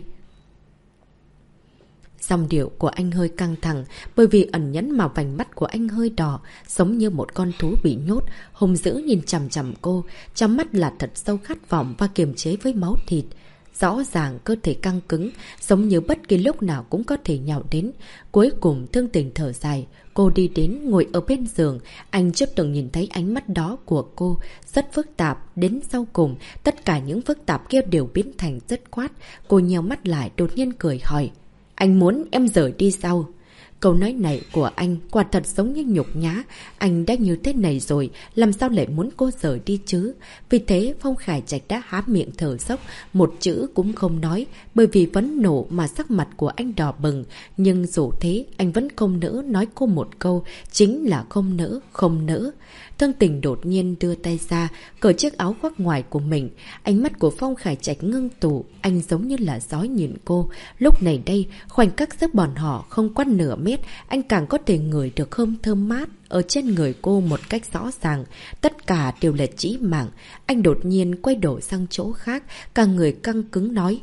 Dòng điệu của anh hơi căng thẳng, bởi vì ẩn nhẫn mà vành mắt của anh hơi đỏ, giống như một con thú bị nhốt, hung dữ nhìn chằm chằm cô, trong mắt là thật sâu khát vọng và kiềm chế với máu thịt. Rõ ràng cơ thể căng cứng, giống như bất kỳ lúc nào cũng có thể nhào đến. Cuối cùng Thương Tình thở dài, cô đi đến ngồi ở bên giường. Anh chưa từng nhìn thấy ánh mắt đó của cô, rất phức tạp. Đến sau cùng, tất cả những phức tạp kia đều biến thành dứt khoát. Cô nheo mắt lại đột nhiên cười hỏi, anh muốn em rời đi sao? Câu nói này của anh quả thật giống như nhục nhã. Anh đã như thế này rồi, làm sao lại muốn cô rời đi chứ? Vì thế Phong Khải Trạch đã há miệng thở dốc, một chữ cũng không nói, bởi vì phẫn nộ mà sắc mặt của anh đỏ bừng. Nhưng dù thế, anh vẫn không nỡ nói cô một câu, chính là không nỡ, không nỡ. Thương Tình đột nhiên đưa tay ra, cởi chiếc áo khoác ngoài của mình. Ánh mắt của Phong Khải Trạch ngưng tụ, anh giống như là dõi nhìn cô. Lúc này đây, khoảnh khắc giữa bọn họ không quá nửa mét, anh càng có thể ngửi được hương thơm mát ở trên người cô một cách rõ ràng. Tất cả đều là chí mạng. Anh đột nhiên quay đầu sang chỗ khác, cả người căng cứng nói,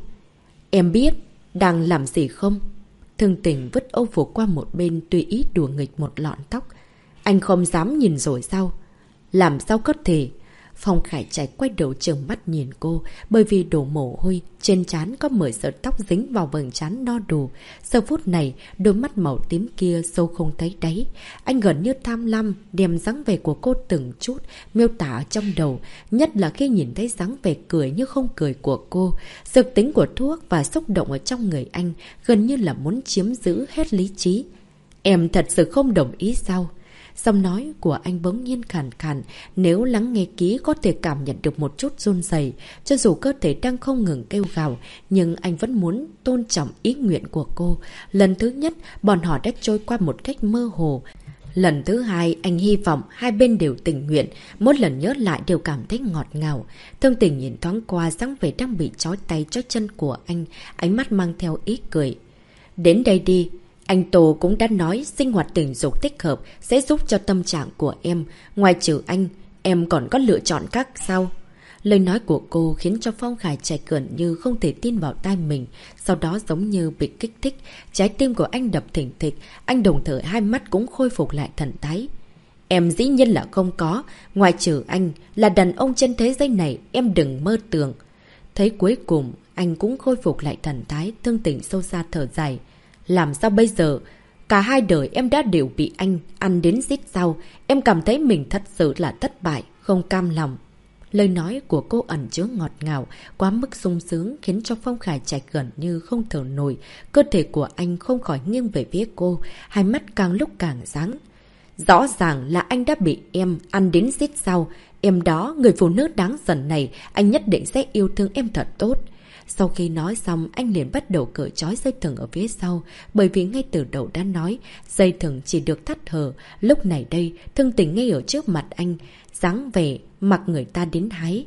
em biết đang làm gì không? Thương Tình vứt âu phục qua một bên, tùy ý đùa nghịch một lọn tóc. Anh không dám nhìn rồi sao? Làm sao có thể? Phong Khải Trạch quay đầu trừng mắt nhìn cô, bởi vì đổ mồ hôi, trên trán có 10 sợi tóc dính vào vầng trán no đủ. Giờ phút này, đôi mắt màu tím kia sâu không thấy đáy. Anh gần như tham lam, đem dáng vẻ của cô từng chút, miêu tả trong đầu, nhất là khi nhìn thấy dáng vẻ cười như không cười của cô. Dược tính của thuốc và xúc động ở trong người anh, gần như là muốn chiếm giữ hết lý trí. Em thật sự không đồng ý sao? Giọng nói của anh bỗng nhiên khàn khàn, nếu lắng nghe kỹ có thể cảm nhận được một chút run rẩy. Cho dù cơ thể đang không ngừng kêu gào, nhưng anh vẫn muốn tôn trọng ý nguyện của cô. Lần thứ nhất, bọn họ đã trôi qua một cách mơ hồ. Lần thứ hai, anh hy vọng hai bên đều tình nguyện, mỗi lần nhớ lại đều cảm thấy ngọt ngào. Thương Tình nhìn thoáng qua dáng vẻ đang bị trói tay trói chân của anh, ánh mắt mang theo ý cười. Đến đây đi. Anh Tô cũng đã nói sinh hoạt tình dục thích hợp sẽ giúp cho tâm trạng của em. Ngoài trừ anh, em còn có lựa chọn khác sao? Lời nói của cô khiến cho Phong Khải Trạch gần như không thể tin vào tai mình. Sau đó giống như bị kích thích, trái tim của anh đập thình thịch. Anh đồng thời hai mắt cũng khôi phục lại thần thái. Em dĩ nhiên là không có. Ngoài trừ anh, là đàn ông trên thế giới này, em đừng mơ tưởng. Thấy cuối cùng, anh cũng khôi phục lại thần thái, Thương Tình sâu xa thở dài. Làm sao bây giờ? Cả hai đời em đã đều bị anh ăn đến rít rau. Em cảm thấy mình thật sự là thất bại, không cam lòng. Lời nói của cô ẩn chứa ngọt ngào, quá mức sung sướng khiến cho Phong Khải Trạch gần như không thở nổi. Cơ thể của anh không khỏi nghiêng về phía cô, hai mắt càng lúc càng sáng. Rõ ràng là anh đã bị em ăn đến rít rau. Em đó, người phụ nữ đáng giận này, anh nhất định sẽ yêu thương em thật tốt. Sau khi nói xong, anh liền bắt đầu cởi trói dây thừng ở phía sau, bởi vì ngay từ đầu đã nói, dây thừng chỉ được thắt hở. Lúc này đây, Thương Tình ngay ở trước mặt anh, dáng vẻ mặc người ta đến hái.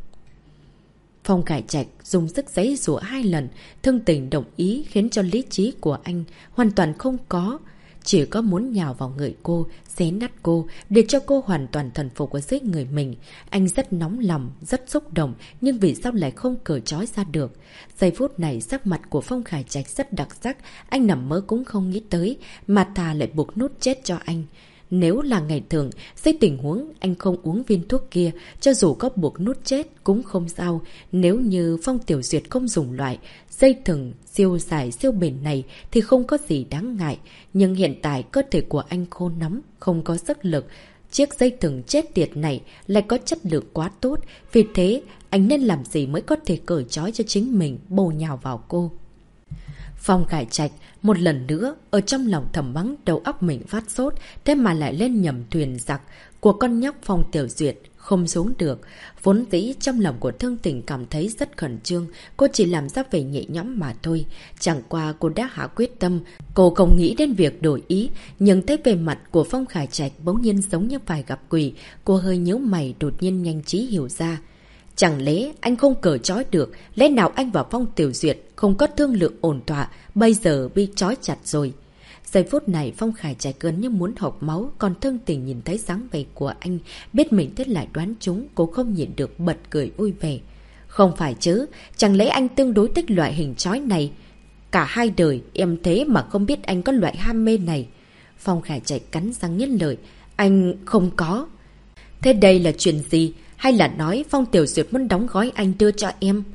Phong Khải Trạch dùng sức giãy giụa 2 lần, Thương Tình đồng ý khiến cho lý trí của anh hoàn toàn không có. Chỉ có muốn nhào vào người cô, xé nát cô, để cho cô hoàn toàn thần phục ở dưới người mình. Anh rất nóng lòng, rất xúc động, nhưng vì sao lại không cởi trói ra được. Giây phút này sắc mặt của Phong Khải Trạch rất đặc sắc, anh nằm mơ cũng không nghĩ tới, mà thà lại buộc nút chết cho anh. Nếu là ngày thường, dưới tình huống anh không uống viên thuốc kia, cho dù có buộc nút chết cũng không sao. Nếu như Phong Tiểu Duyệt không dùng loại dây thừng siêu dài siêu bền này thì không có gì đáng ngại. Nhưng hiện tại cơ thể của anh khô nóng, không có sức lực. Chiếc dây thừng chết tiệt này lại có chất lượng quá tốt. Vì thế, anh nên làm gì mới có thể cởi trói cho chính mình, bổ nhào vào cô. Phong Khải Trạch một lần nữa ở trong lòng thầm mắng đầu óc mình phát sốt, thế mà lại lên nhầm thuyền giặc của con nhóc Phong Tiểu Duyệt, không xuống được. Vốn dĩ trong lòng của Thương Tình cảm thấy rất khẩn trương, cô chỉ làm ra vẻ nhẹ nhõm mà thôi. Chẳng qua cô đã hạ quyết tâm, cô không nghĩ đến việc đổi ý, nhưng thấy về mặt của Phong Khải Trạch bỗng nhiên giống như phải gặp quỷ, cô hơi nhíu mày đột nhiên nhanh trí hiểu ra. Chẳng lẽ anh không cởi trói được, lẽ nào anh và Phong Tiểu Duyệt không có thương lượng ổn thỏa, bây giờ bị trói chặt rồi. Giây phút này Phong Khải Trạch gần như muốn hộc máu, còn Thương Tình nhìn thấy dáng vẻ của anh, biết mình thế lại đoán chúng, cô không nhịn được bật cười vui vẻ. Không phải chứ, chẳng lẽ anh tương đối thích loại hình trói này? Cả hai đời em thế mà không biết anh có loại ham mê này. Phong Khải Trạch cắn răng nghiến lợi, anh không có. Thế đây là chuyện gì? Hay là nói Phong Tiểu Duyệt muốn đóng gói anh đưa cho em?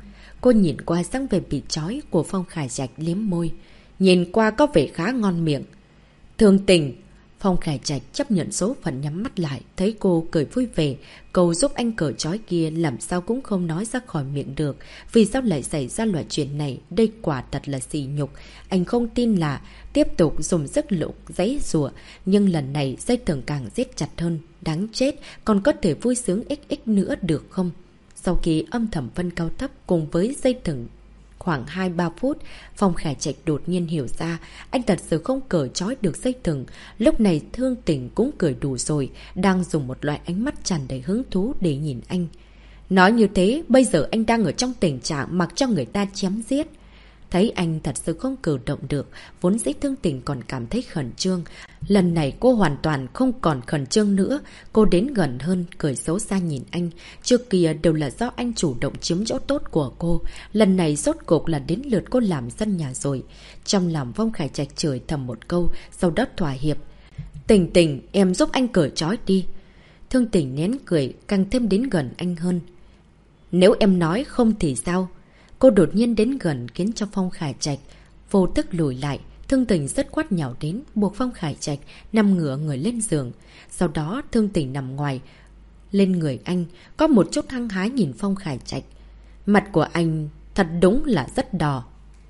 Cô nhìn qua dáng vẻ bị trói của Phong Khải Trạch liếm môi. Nhìn qua có vẻ khá ngon miệng. Thương Tình. Phong Khải Trạch chấp nhận số phận nhắm mắt lại, thấy cô cười vui vẻ. Cầu giúp anh cởi trói kia làm sao cũng không nói ra khỏi miệng được. Vì sao lại xảy ra loại chuyện này? Đây quả thật là sỉ nhục. Anh không tin là tiếp tục dùng sức lực giãy giụa, nhưng lần này dây thừng càng siết chặt hơn. Đáng chết, còn có thể vui sướng xx nữa được không? Sau khi âm thầm phân cao thấp cùng với dây thừng khoảng 2-3 phút, Phong Khải Trạch đột nhiên hiểu ra, anh thật sự không cởi trói được dây thừng. Lúc này Thương Tình cũng cười đủ rồi, đang dùng một loại ánh mắt tràn đầy hứng thú để nhìn anh. Nói như thế, bây giờ anh đang ở trong tình trạng mặc cho người ta chém giết. Thấy anh thật sự không cử động được, vốn dĩ Thương Tình còn cảm thấy khẩn trương. Lần này cô hoàn toàn không còn khẩn trương nữa, cô đến gần hơn, cười xấu xa nhìn anh. Trước kia đều là do anh chủ động chiếm chỗ tốt của cô, lần này rốt cuộc là đến lượt cô làm dân nhà rồi. Trong lòng Phong Khải Trạch chửi thầm một câu, sau đó thỏa hiệp. Tình Tình, em giúp anh cởi trói đi. Thương Tình nén cười, càng thêm đến gần anh hơn. Nếu em nói không thì sao? Cô đột nhiên đến gần khiến cho Phong Khải Trạch vô thức lùi lại. Thương Tình rất quát nhào đến, buộc Phong Khải Trạch nằm ngửa người lên giường. Sau đó Thương Tình nằm ngoài lên người anh, có một chút hăng hái nhìn Phong Khải Trạch. Mặt của anh thật đúng là rất đỏ.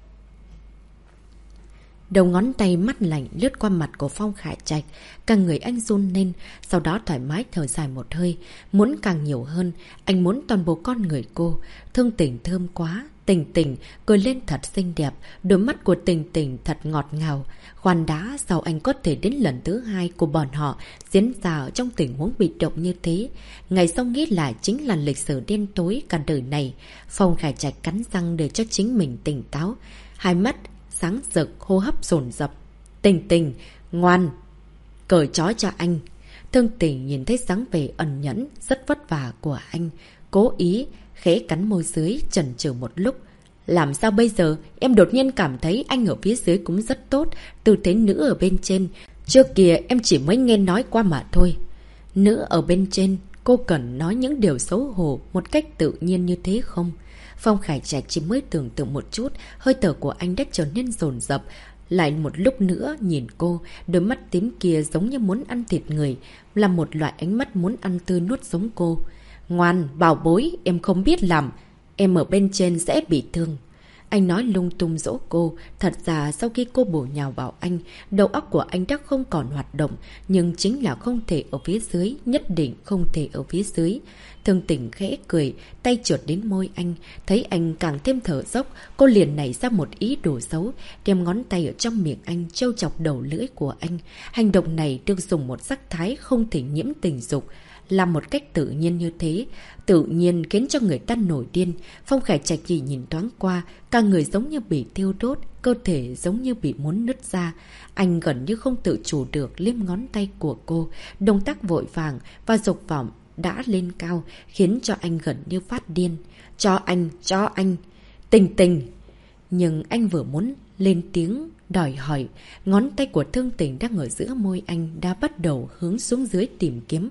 Đầu ngón tay mắt lạnh lướt qua mặt của Phong Khải Trạch, cả người anh run lên, sau đó thoải mái thở dài một hơi, muốn càng nhiều hơn, anh muốn toàn bộ con người cô. Thương Tình thơm quá, Tình Tình cười lên thật xinh đẹp, đôi mắt của Tình Tình thật ngọt ngào. Khoan đã, sao anh có thể đến lần thứ 2 của bọn họ diễn ra ở trong tình huống bị động như thế? Ngày sau nghĩ lại chính là lịch sử đen tối cả đời này. Phong Khải Trạch cắn răng để cho chính mình tỉnh táo, hai mắt sáng rực, hô hấp dồn dập. Tình Tình, ngoan, cởi trói cho anh. Thương Tình nhìn thấy dáng vẻ ẩn nhẫn, rất vất vả của anh, cố ý khẽ cắn môi dưới, chần chừ một lúc. Làm sao bây giờ? Em đột nhiên cảm thấy anh ở phía dưới cũng rất tốt, tư thế nữ ở bên trên. Trước kia em chỉ mới nghe nói qua mà thôi. Nữ ở bên trên, cô cần nói những điều xấu hổ một cách tự nhiên như thế không? Phong Khải Trạch chỉ mới tưởng tượng một chút, hơi thở của anh đã trở nên dồn dập. Lại một lúc nữa nhìn cô, đôi mắt tím kia giống như muốn ăn thịt người, là một loại ánh mắt muốn ăn tươi nuốt sống cô. Ngoan, bảo bối, em không biết làm, em ở bên trên sẽ bị thương. Anh nói lung tung dỗ cô, thật ra sau khi cô bổ nhào vào anh, đầu óc của anh đã không còn hoạt động, nhưng chính là không thể ở phía dưới, nhất định không thể ở phía dưới. Thương Tình khẽ cười, tay trượt đến môi anh, thấy anh càng thêm thở dốc, cô liền nảy ra một ý đồ xấu, đem ngón tay ở trong miệng anh trêu chọc đầu lưỡi của anh. Hành động này được dùng một sắc thái không thể nhiễm tình dục, làm một cách tự nhiên như thế, tự nhiên khiến cho người ta nổi điên. Phong Khải Trạch chỉ nhìn thoáng qua, cả người giống như bị thiêu đốt, cơ thể giống như bị muốn nứt ra. Anh gần như không tự chủ được liếm ngón tay của cô, động tác vội vàng và dục vọng đã lên cao, khiến cho anh gần như phát điên. Cho anh, Tình Tình. Nhưng anh vừa muốn lên tiếng đòi hỏi, ngón tay của Thương Tình đang ở giữa môi anh đã bắt đầu hướng xuống dưới tìm kiếm,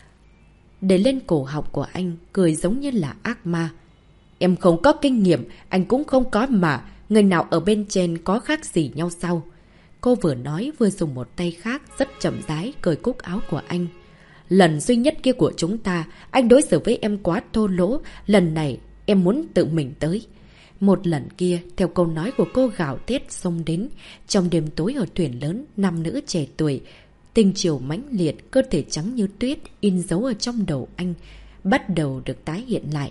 để lên cổ họng của anh, cười giống như là ác ma. Em không có kinh nghiệm, anh cũng không có mà, người nào ở bên trên có khác gì nhau sao? Cô vừa nói vừa dùng một tay khác rất chậm rãi cởi cúc áo của anh. Lần duy nhất kia của chúng ta, anh đối xử với em quá thô lỗ, lần này em muốn tự mình tới. Một lần kia, theo câu nói của cô gào thét xông đến, trong đêm tối ở thuyền lớn, nam nữ trẻ tuổi, tình chiều mãnh liệt, cơ thể trắng như tuyết, in dấu ở trong đầu anh, bắt đầu được tái hiện lại.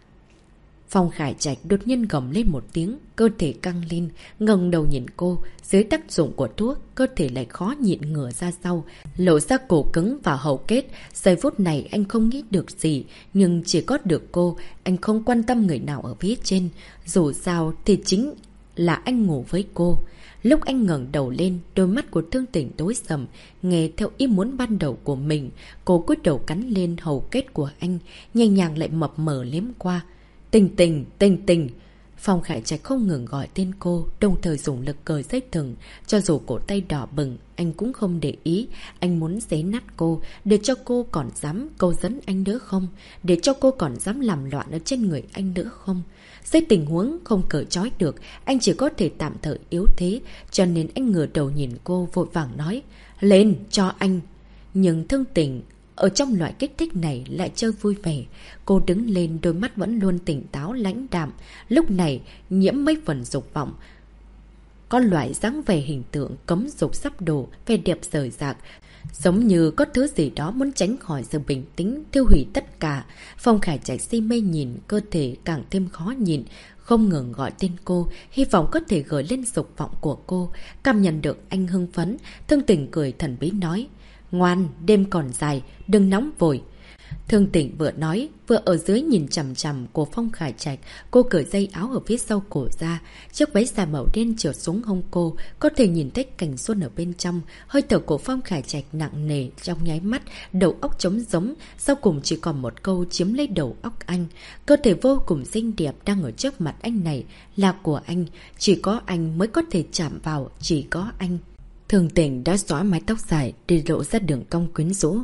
Phong Khải Trạch đột nhiên gầm lên một tiếng, cơ thể căng lên, ngẩng đầu nhìn cô, dưới tác dụng của thuốc, cơ thể lại khó nhịn ngửa ra sau, lộ ra cổ cứng và hầu kết. Giây phút này anh không nghĩ được gì, nhưng chỉ có được cô, anh không quan tâm người nào ở phía trên, dù sao thì chính là anh ngủ với cô. Lúc anh ngẩng đầu lên, đôi mắt của Thương Tình tối sầm, nghe theo ý muốn ban đầu của mình, cô cúi đầu cắn lên hầu kết của anh, nhẹ nhàng lại mập mờ liếm qua. Tình Tình, Tình Tình. Phong Khải Trạch không ngừng gọi tên cô, đồng thời dùng lực cởi dây thừng, cho dù cổ tay đỏ bừng, anh cũng không để ý. Anh muốn xé nát cô, để cho cô còn dám câu dẫn anh nữa không? Để cho cô còn dám làm loạn ở trên người anh nữa không? Dưới tình huống không cởi trói được, anh chỉ có thể tạm thời yếu thế, cho nên anh ngửa đầu nhìn cô vội vàng nói, lên, cho anh. Nhưng Thương Tình ở trong loại kích thích này lại chơi vui vẻ. Cô đứng lên, đôi mắt vẫn luôn tỉnh táo lãnh đạm, lúc này nhiễm mấy phần dục vọng. Có loại dáng vẻ hình tượng cấm dục sắp đổ, vẻ đẹp rời rạc, giống như có thứ gì đó muốn tránh khỏi sự bình tĩnh, tiêu hủy tất cả. Phong Khải Trạch si mê nhìn, cơ thể càng thêm khó nhìn, không ngừng gọi tên cô, hy vọng có thể gợi lên dục vọng của cô. Cảm nhận được anh hưng phấn, Thương Tình cười thần bí nói, ngoan, đêm còn dài, đừng nóng vội. Thương Tình vừa nói, vừa ở dưới nhìn chằm chằm của Phong Khải Trạch. Cô cởi dây áo ở phía sau cổ ra, chiếc váy dài màu đen trượt xuống hông cô, có thể nhìn thấy cảnh xuân ở bên trong. Hơi thở của Phong Khải Trạch nặng nề, trong nháy mắt, đầu óc trống rỗng, sau cùng chỉ còn một câu chiếm lấy đầu óc anh. Cơ thể vô cùng xinh đẹp đang ở trước mặt anh này, là của anh, chỉ có anh mới có thể chạm vào, chỉ có anh. Thương Tình đã xóa mái tóc dài, để lộ ra đường cong quyến rũ.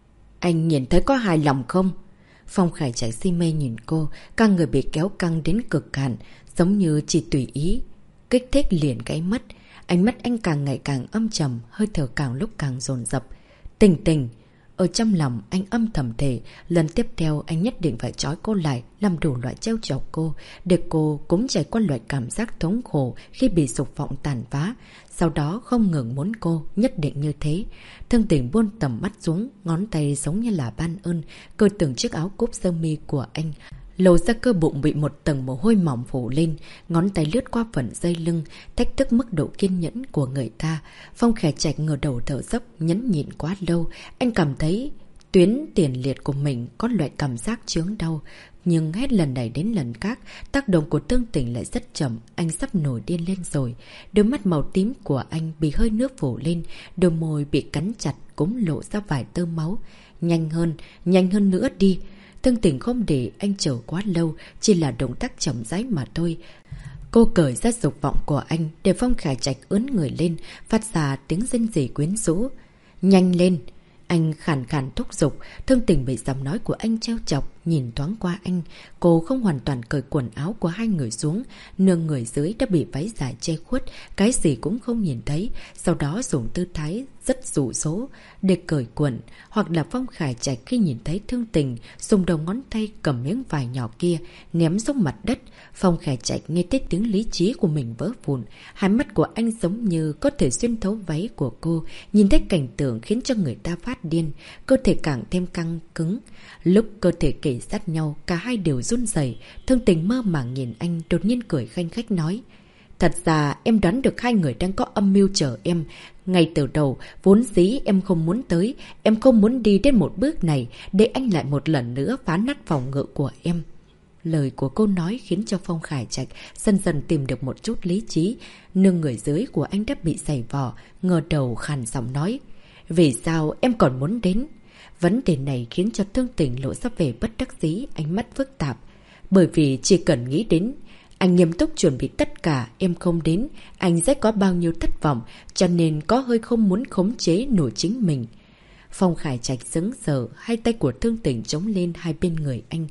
Anh nhìn thấy có hài lòng không? Phong Khải Trạch si mê nhìn cô, cả người bị kéo căng đến cực hạn, giống như chỉ tùy ý. Kích thích liền gáy mất, ánh mắt anh càng ngày càng âm trầm, hơi thở càng lúc càng dồn dập. Tình Tình! Ở trong lòng anh âm thầm thề, lần tiếp theo anh nhất định phải trói cô lại, làm đủ loại trêu chọc cô, để cô cũng trải qua loại cảm giác thống khổ khi bị dục vọng tàn phá. Sau đó không ngừng muốn cô, nhất định như thế. Thương Tình buông tầm mắt xuống, ngón tay giống như là ban ơn, cởi từng chiếc áo cúp sơ mi của anh. Lộ ra cơ bụng bị một tầng mồ hôi mỏng phủ lên, ngón tay lướt qua phần dây lưng, thách thức mức độ kiên nhẫn của người ta. Phong Khải Trạch ngửa đầu thở dốc, nhẫn nhịn quá lâu, anh cảm thấy tuyến tiền liệt của mình có loại cảm giác chướng đau. Nhưng hết lần này đến lần khác, tác động của Thương Tình lại rất chậm, anh sắp nổi điên lên rồi. Đôi mắt màu tím của anh bị hơi nước phủ lên, đôi môi bị cắn chặt cũng lộ ra vài tơ máu. Nhanh hơn nữa đi. Thương Tình không để anh chờ quá lâu, chỉ là động tác chậm rãi mà thôi. Cô cởi ra dục vọng của anh, để Phong Khải Trạch ướn người lên, phát ra tiếng rên rỉ quyến rũ. Nhanh lên! Anh khàn khàn thúc giục. Thương Tình bị giọng nói của anh trêu chọc, nhìn thoáng qua anh. Cô không hoàn toàn cởi quần áo của hai người xuống, nương người dưới đã bị váy dài che khuất, cái gì cũng không nhìn thấy. Sau đó dùng tư thái rất dụ dỗ để cởi quần, hoặc là Phong Khải Trạch khi nhìn thấy Thương Tình dùng đầu ngón tay cầm miếng vải nhỏ kia ném xuống mặt đất. Phong Khải Trạch nghe thấy tiếng lý trí của mình vỡ vụn, hai mắt của anh giống như có thể xuyên thấu váy của cô, nhìn thấy cảnh tượng khiến cho người ta phát điên, cơ thể càng thêm căng cứng. Lúc cơ thể kề sát nhau, cả hai đều run rẩy. Thương Tình mơ màng nhìn anh, đột nhiên cười khanh khách nói, thật ra em đoán được hai người đang có âm mưu chờ em. Ngay từ đầu, vốn dĩ em không muốn tới, em không muốn đi đến một bước này, để anh lại một lần nữa phá nát phòng ngự của em. Lời của cô nói khiến cho Phong Khải Trạch dần dần tìm được một chút lý trí. Nương người dưới của anh đã bị giày vò, ngờ đầu khàn giọng nói, vì sao em còn muốn đến? Vấn đề này khiến cho Thương Tình lộ ra vẻ bất đắc dĩ, ánh mắt phức tạp. Bởi vì chỉ cần nghĩ đến anh nghiêm túc chuẩn bị tất cả, em không đến, anh sẽ có bao nhiêu thất vọng, cho nên có hơi không muốn khống chế nổi chính mình. Phong Khải Trạch sững sờ, hai tay của Thương Tình chống lên hai bên người anh.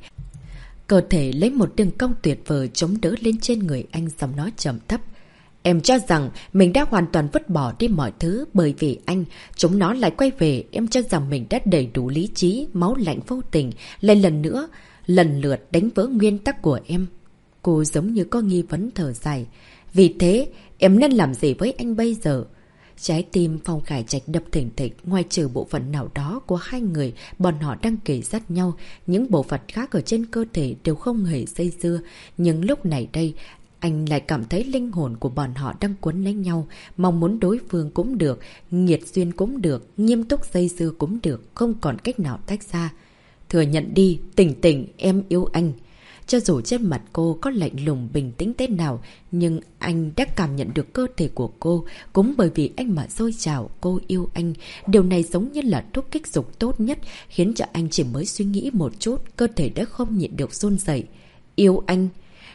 Cơ thể lấy một đường cong tuyệt vời chống đỡ lên trên người anh, giọng nói trầm thấp. Em cho rằng mình đã hoàn toàn vứt bỏ đi mọi thứ bởi vì anh, chúng nó lại quay về. Em cho rằng mình đã đầy đủ lý trí, máu lạnh vô tình, lại lần nữa, lần lượt đánh vỡ nguyên tắc của em. Cô giống như có nghi vấn thở dài. Vì thế, em nên làm gì với anh bây giờ? Trái tim Phong Khải Trạch đập thình thịch, ngoài trừ bộ phận nào đó của hai người, bọn họ đang kề sát nhau. Những bộ phận khác ở trên cơ thể đều không hề dây dưa. Nhưng lúc này đây, anh lại cảm thấy linh hồn của bọn họ đang quấn lấy nhau. Mong muốn đối phương cũng được, nghiệt duyên cũng được, nghiêm túc dây dưa cũng được, không còn cách nào tách ra. Thừa nhận đi, Tình Tình, em yêu anh. Cho dù trên mặt cô có lạnh lùng bình tĩnh thế nào, nhưng anh đã cảm nhận được cơ thể của cô. Cũng bởi vì anh mà sôi trào, cô yêu anh. Điều này giống như là thuốc kích dục tốt nhất, khiến cho anh chỉ mới suy nghĩ một chút, cơ thể đã không nhịn được run rẩy. Yêu anh.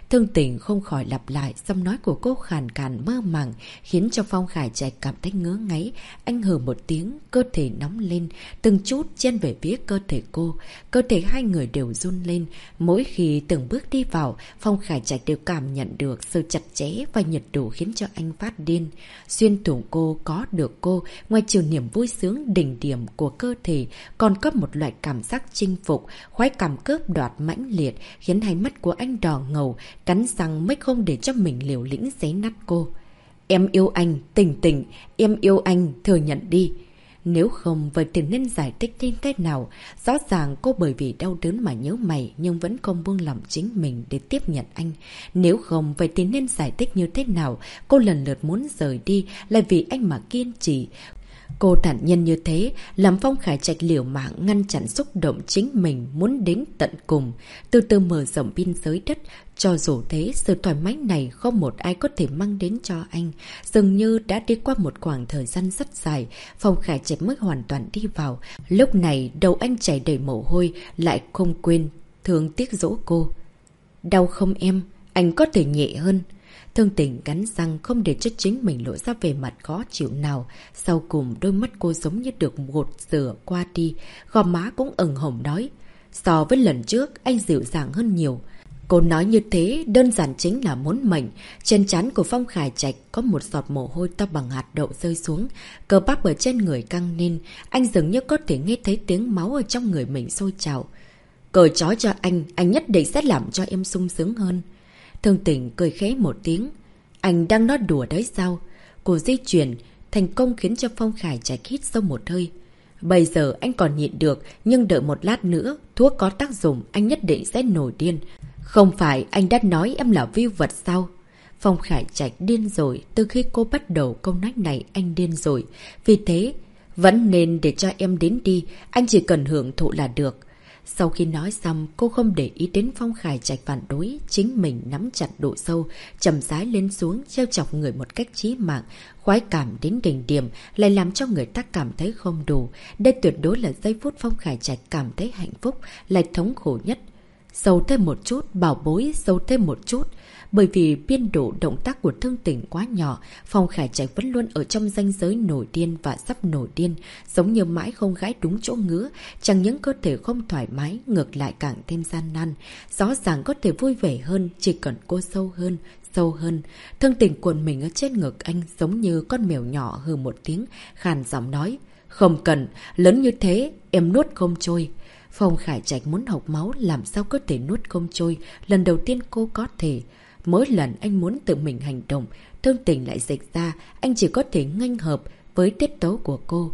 Thương Tình không khỏi lặp lại, giọng nói của cô khàn khàn mơ màng, khiến cho Phong Khải Trạch cảm thấy ngứa ngáy. Anh hừ một tiếng, cơ thể nóng lên, từng chút chen về phía cơ thể cô. Cơ thể hai người đều run lên. Mỗi khi từng bước đi vào, Phong Khải Trạch đều cảm nhận được sự chặt chẽ và nhiệt độ khiến cho anh phát điên. Xuyên thủng cô, có được cô, ngoài trừ niềm vui sướng đỉnh điểm của cơ thể, còn có một loại cảm giác chinh phục, khoái cảm cướp đoạt mãnh liệt, khiến hai mắt của anh đỏ ngầu, cắn răng mới không để cho mình liều lĩnh xé nát cô. Em yêu anh, Tình Tình, em yêu anh, thừa nhận đi. Nếu không, vậy thì nên giải thích như thế nào? Rõ ràng cô bởi vì đau đớn mà nhớ mày, nhưng vẫn không buông lòng chính mình để tiếp nhận anh. Nếu không, vậy thì nên giải thích như thế nào? Cô lần lượt muốn rời đi, lại vì anh mà kiên trì. Cô thản nhiên như thế, làm Phong Khải Trạch liều mạng ngăn chặn xúc động chính mình muốn đến tận cùng, từ từ mở rộng biên giới đất. Cho dù thế, sự thoải mái này không một ai có thể mang đến cho anh. Dường như đã đi qua một khoảng thời gian rất dài, Phong Khải Trạch mới hoàn toàn đi vào. Lúc này, đầu anh chảy đầy mồ hôi, lại không quên thương tiếc dỗ cô. Đau không em? Anh có thể nhẹ hơn. Thương Tình cắn răng không để cho chính mình lộ ra về mặt khó chịu nào. Sau cùng đôi mắt cô giống như được gột rửa qua đi, gò má cũng ửng hồng nói. So với lần trước, anh dịu dàng hơn nhiều. Cô nói như thế đơn giản chính là muốn mệnh. Trên trán của Phong Khải Trạch có một giọt mồ hôi to bằng hạt đậu rơi xuống. Cơ bắp ở trên người căng lên. Anh dường như có thể nghe thấy tiếng máu ở trong người mình sôi trào. Cởi trói cho anh nhất định sẽ làm cho em sung sướng hơn. Thương Tình cười khẽ một tiếng. Anh đang nói đùa đấy sao? Cô di chuyển thành công khiến cho Phong Khải Trạch hít sâu một hơi. Bây giờ anh còn nhịn được, nhưng đợi một lát nữa, thuốc có tác dụng, anh nhất định sẽ nổi điên. Không phải anh đã nói em là vưu vật sao? Phong Khải Trạch điên rồi, từ khi cô bắt đầu câu nói này anh điên rồi. Vì thế, vẫn nên để cho em đến đi, anh chỉ cần hưởng thụ là được. Sau khi nói xong, cô không để ý đến Phong Khải Trạch phản đối, chính mình nắm chặt độ sâu, chậm rãi lên xuống, trêu chọc người một cách chí mạng, khoái cảm đến đỉnh điểm, lại làm cho người ta cảm thấy không đủ. Đây tuyệt đối là giây phút Phong Khải Trạch cảm thấy hạnh phúc, lại thống khổ nhất. Sâu thêm một chút, bảo bối, sâu thêm một chút. Bởi vì biên độ động tác của Thương Tình quá nhỏ, Phong Khải Trạch vẫn luôn ở trong ranh giới nổi điên và sắp nổi điên, giống như mãi không gãi đúng chỗ ngứa. Chẳng những cơ thể không thoải mái, ngược lại càng thêm gian nan. Rõ ràng có thể vui vẻ hơn, chỉ cần cô sâu hơn, sâu hơn. Thương Tình cuộn mình ở trên ngực anh giống như con mèo nhỏ hừ một tiếng, khàn giọng nói. Không cần, lớn như thế, em nuốt không trôi. Phong Khải Trạch muốn học máu, làm sao có thể nuốt không trôi. Lần đầu tiên cô có thể. Mỗi lần anh muốn tự mình hành động, Thương Tình lại dịch ra, anh chỉ có thể nghênh hợp với tiết tấu của cô.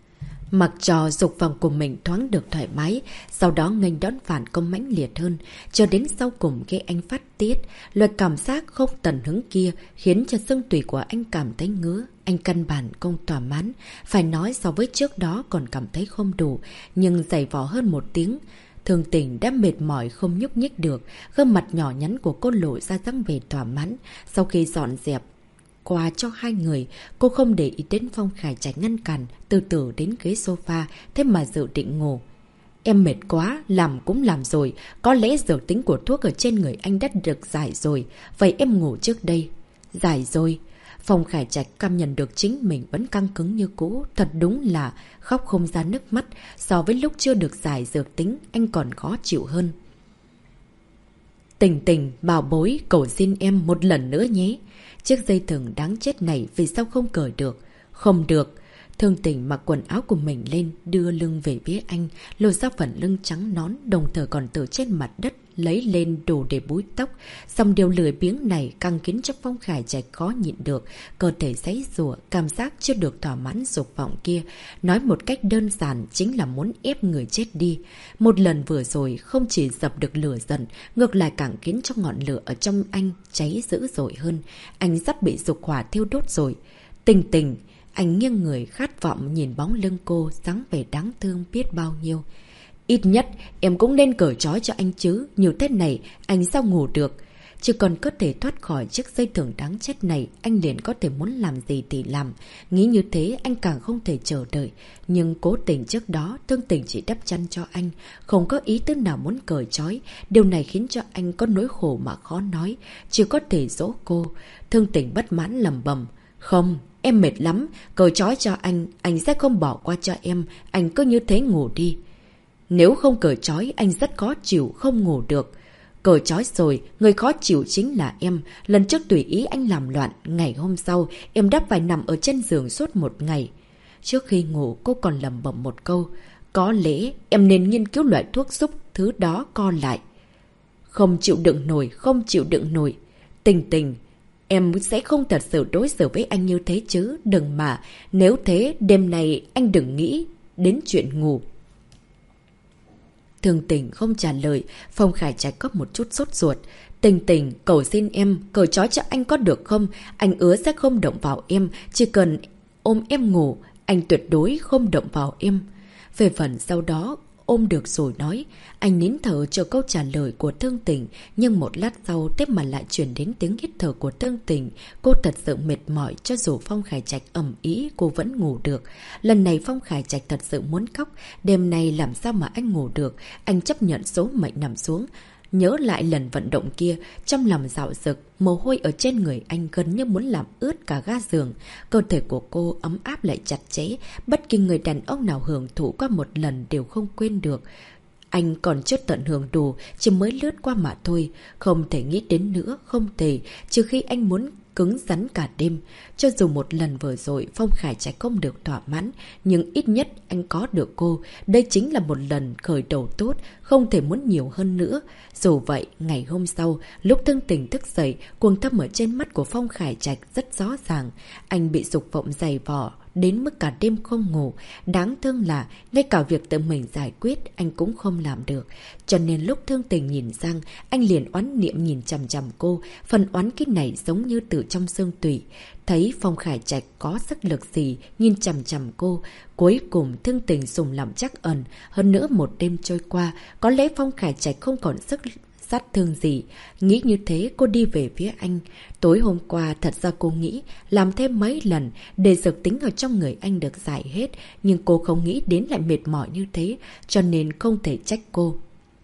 Mặc cho dục vọng của mình thoáng được thoải mái, sau đó nghênh đón phản công mãnh liệt hơn, cho đến sau cùng khi anh phát tiết, loại cảm giác không tận hứng kia khiến cho xương tủy của anh cảm thấy ngứa. Anh căn bản không thỏa mãn, phải nói so với trước đó còn cảm thấy không đủ, nhưng dày vò hơn một tiếng. Thương Tình đã mệt mỏi không nhúc nhích được, gương mặt nhỏ nhắn của cô lộ ra dáng vẻ thỏa mãn. Sau khi dọn dẹp quà cho hai người, cô không để ý đến Phong Khải Trạch ngăn cản, từ từ đến ghế sofa, thế mà dự định ngủ. Em mệt quá, làm cũng làm rồi, có lẽ dược tính của thuốc ở trên người anh đã được giải rồi, vậy em ngủ trước đây. Giải rồi. Phong Khải Trạch cảm nhận được chính mình vẫn căng cứng như cũ, thật đúng là khóc không ra nước mắt, so với lúc chưa được giải dược tính, anh còn khó chịu hơn. Tình Tình, bảo bối, cầu xin em một lần nữa nhé. Chiếc dây thừng đáng chết này vì sao không cởi được? Không được. Thương Tình mặc quần áo của mình lên, đưa lưng về phía anh, lôi ra phần lưng trắng nón, đồng thời còn từ trên mặt đất lấy lên đồ để búi tóc. Xong điều lười biếng này càng khiến cho Phong Khải Trạch khó nhịn được, cơ thể giãy giụa, cảm giác chưa được thỏa mãn dục vọng kia. Nói một cách đơn giản chính là muốn ép người chết đi. Một lần vừa rồi không chỉ dập được lửa giận, ngược lại càng khiến cho ngọn lửa ở trong anh cháy dữ dội hơn. Anh sắp bị dục hỏa thiêu đốt rồi. Tình Tình. Anh nghiêng người khát vọng nhìn bóng lưng cô, dáng vẻ đáng thương biết bao nhiêu. Ít nhất em cũng nên cởi trói cho anh chứ, nhiều thế này anh sao ngủ được. chỉ còn có thể thoát khỏi chiếc dây thừng đáng chết này, anh liền có thể muốn làm gì thì làm. Nghĩ như thế anh càng không thể chờ đợi. Nhưng cố tình trước đó Thương Tình chỉ đắp chăn cho anh, không có ý tứ nào muốn cởi trói. Điều này khiến cho anh có nỗi khổ mà khó nói, chỉ có thể dỗ cô. Thương Tình bất mãn lầm bầm: "Không, em mệt lắm, cởi trói cho anh sẽ không bỏ qua cho em, anh cứ như thế ngủ đi." "Nếu không cởi trói anh rất khó chịu, không ngủ được." "Cởi trói rồi, người khó chịu chính là em. Lần trước tùy ý anh làm loạn, ngày hôm sau em đã phải nằm ở trên giường suốt một ngày." Trước khi ngủ cô còn lẩm bẩm một câu: "Có lẽ em nên nghiên cứu loại thuốc giúp thứ đó co lại." Không chịu đựng nổi, không chịu đựng nổi. Tình Tình, em sẽ không thật sự đối xử với anh như thế chứ, đừng mà. Nếu thế, đêm nay anh đừng nghĩ đến chuyện ngủ. Thương Tình không trả lời, Phong Khải Trạch có một chút sốt ruột. "Tình Tình, cầu xin em, cởi trói cho anh có được không? Anh hứa sẽ không động vào em, chỉ cần ôm em ngủ, anh tuyệt đối không động vào em." Về phần sau đó, ôm được rồi nói. Anh nín thở chờ câu trả lời của Thương Tình, nhưng một lát sau tiếp mà lại chuyển đến tiếng hít thở của Thương Tình. Cô thật sự mệt mỏi, cho dù Phong Khải Trạch ầm ĩ cô vẫn ngủ được. Lần này Phong Khải Trạch thật sự muốn khóc, đêm nay làm sao mà anh ngủ được. Anh chấp nhận số mệnh nằm xuống. Nhớ lại lần vận động kia, trong lòng dạo dực, mồ hôi ở trên người anh gần như muốn làm ướt cả ga giường. Cơ thể của cô ấm áp lại chặt chẽ, bất kỳ người đàn ông nào hưởng thụ qua một lần đều không quên được. Anh còn chưa tận hưởng đủ, chỉ mới lướt qua mà thôi. Không thể nghĩ đến nữa, không thể, trừ khi anh muốn cứng rắn cả đêm. Cho dù một lần vừa rồi Phong Khải Trạch không được thỏa mãn, nhưng ít nhất anh có được cô. Đây chính là một lần khởi đầu tốt, không thể muốn nhiều hơn nữa. Dù vậy, ngày hôm sau, lúc Thương Tình thức dậy, cuồng thâm ở trên mắt của Phong Khải Trạch rất rõ ràng. Anh bị dục vọng dày vò đến mức cả đêm không ngủ. Đáng thương là ngay cả việc tự mình giải quyết anh cũng không làm được. Cho nên lúc Thương Tình nhìn sang, anh liền oán niệm nhìn chằm chằm cô. Phần oán cái này giống như từ trong xương tủy. Thấy Phong Khải Trạch có sức lực gì nhìn chằm chằm cô. Cuối cùng Thương Tình sùng lòng chắc ẩn. Hơn nữa một đêm trôi qua, có lẽ Phong Khải Trạch không còn sức sát thương gì. Nghĩ như thế cô đi về phía anh. Tối hôm qua thật ra cô nghĩ làm thêm mấy lần để dược tính ở trong người anh được giải hết. Nhưng cô không nghĩ đến lại mệt mỏi như thế, cho nên không thể trách cô.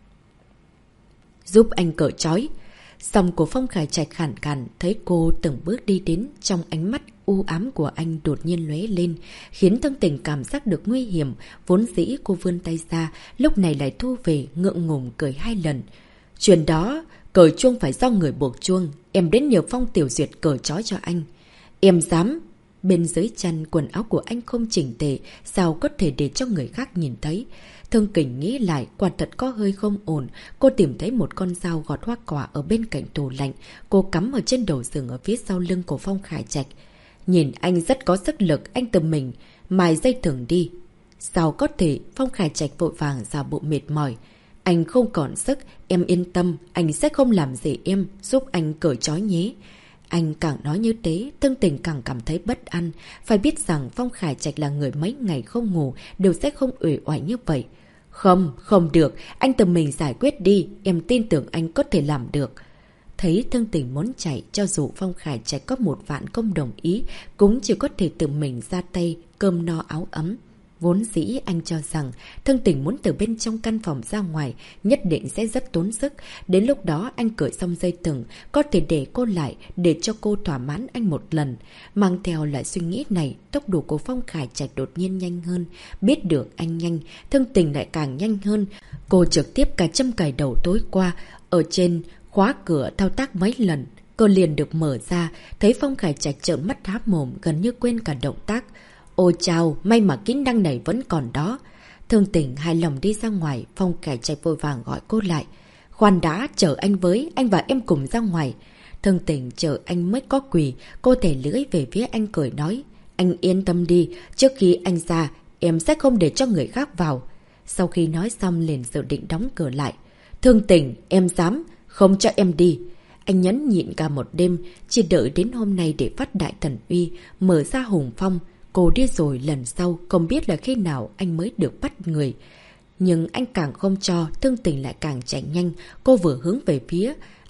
"Giúp anh cởi trói." Giọng của Phong Khải Trạch khàn khàn, thấy cô từng bước đi đến, trong ánh mắt u ám của anh đột nhiên lóe lên, khiến Thương Tình cảm giác được nguy hiểm. Vốn dĩ cô vươn tay ra, lúc này lại thu về, ngượng ngùng cười 2 lần. "Chuyện đó, cởi chuông phải do người buộc chuông, em đến nhờ Phong Tiểu Duyệt cởi trói cho anh." "Em dám?" Bên dưới chăn quần áo của anh không chỉnh tề, sao có thể để cho người khác nhìn thấy. Thương Kình nghĩ lại, quả thật có hơi không ổn. Cô tìm thấy một con dao gọt hoa quả ở bên cạnh tủ lạnh. Cô cắm ở trên đầu giường ở phía sau lưng của Phong Khải Trạch. "Nhìn anh rất có sức lực, anh tự mình mài dây thừng đi." "Sao có thể?" Phong Khải Trạch vội vàng giả bộ mệt mỏi. "Anh không còn sức, em yên tâm, anh sẽ không làm gì em, giúp anh cởi trói nhé." Anh càng nói như thế, Thương Tình càng cảm thấy bất an. Phải biết rằng Phong Khải Trạch là người mấy ngày không ngủ, đều sẽ không uể oải như vậy. "Không, không được, anh tự mình giải quyết đi, em tin tưởng anh có thể làm được." Thấy Thương Tình muốn chạy, cho dù Phong Khải Trạch có 1 vạn không đồng ý, cũng chỉ có thể tự mình ra tay, cơm no áo ấm. Vốn dĩ anh cho rằng Thương Tình muốn từ bên trong căn phòng ra ngoài nhất định sẽ rất tốn sức. Đến lúc đó anh cởi xong dây thừng, có thể để cô lại để cho cô thỏa mãn anh một lần. Mang theo lại suy nghĩ này, tốc độ của Phong Khải Trạch đột nhiên nhanh hơn. Biết được anh nhanh, Thương Tình lại càng nhanh hơn. Cô trực tiếp cả châm cài đầu tối qua ở trên khóa cửa thao tác mấy lần. Cô liền được mở ra, thấy Phong Khải Trạch trợn mắt há mồm, gần như quên cả động tác. "Ôi chào, may mà kỹ năng này vẫn còn đó." Thương Tình hài lòng đi ra ngoài, Phong Khải Trạch vội vàng gọi cô lại. "Khoan đã, chờ anh với, anh và em cùng ra ngoài." Thương Tình chờ anh mới có quỳ, cô thẻ lưỡi về phía anh cười nói. "Anh yên tâm đi, trước khi anh ra, em sẽ không để cho người khác vào." Sau khi nói xong liền dự định đóng cửa lại. "Thương Tình, em dám, không cho em đi." Anh nhẫn nhịn cả một đêm, chỉ đợi đến hôm nay để phát đại thần uy, mở ra hùng phong. Cô đi rồi lần sau, không biết là khi nào anh mới được bắt người. Nhưng anh càng không cho, Thương Tình lại càng chạy nhanh. Cô vừa hướng về phía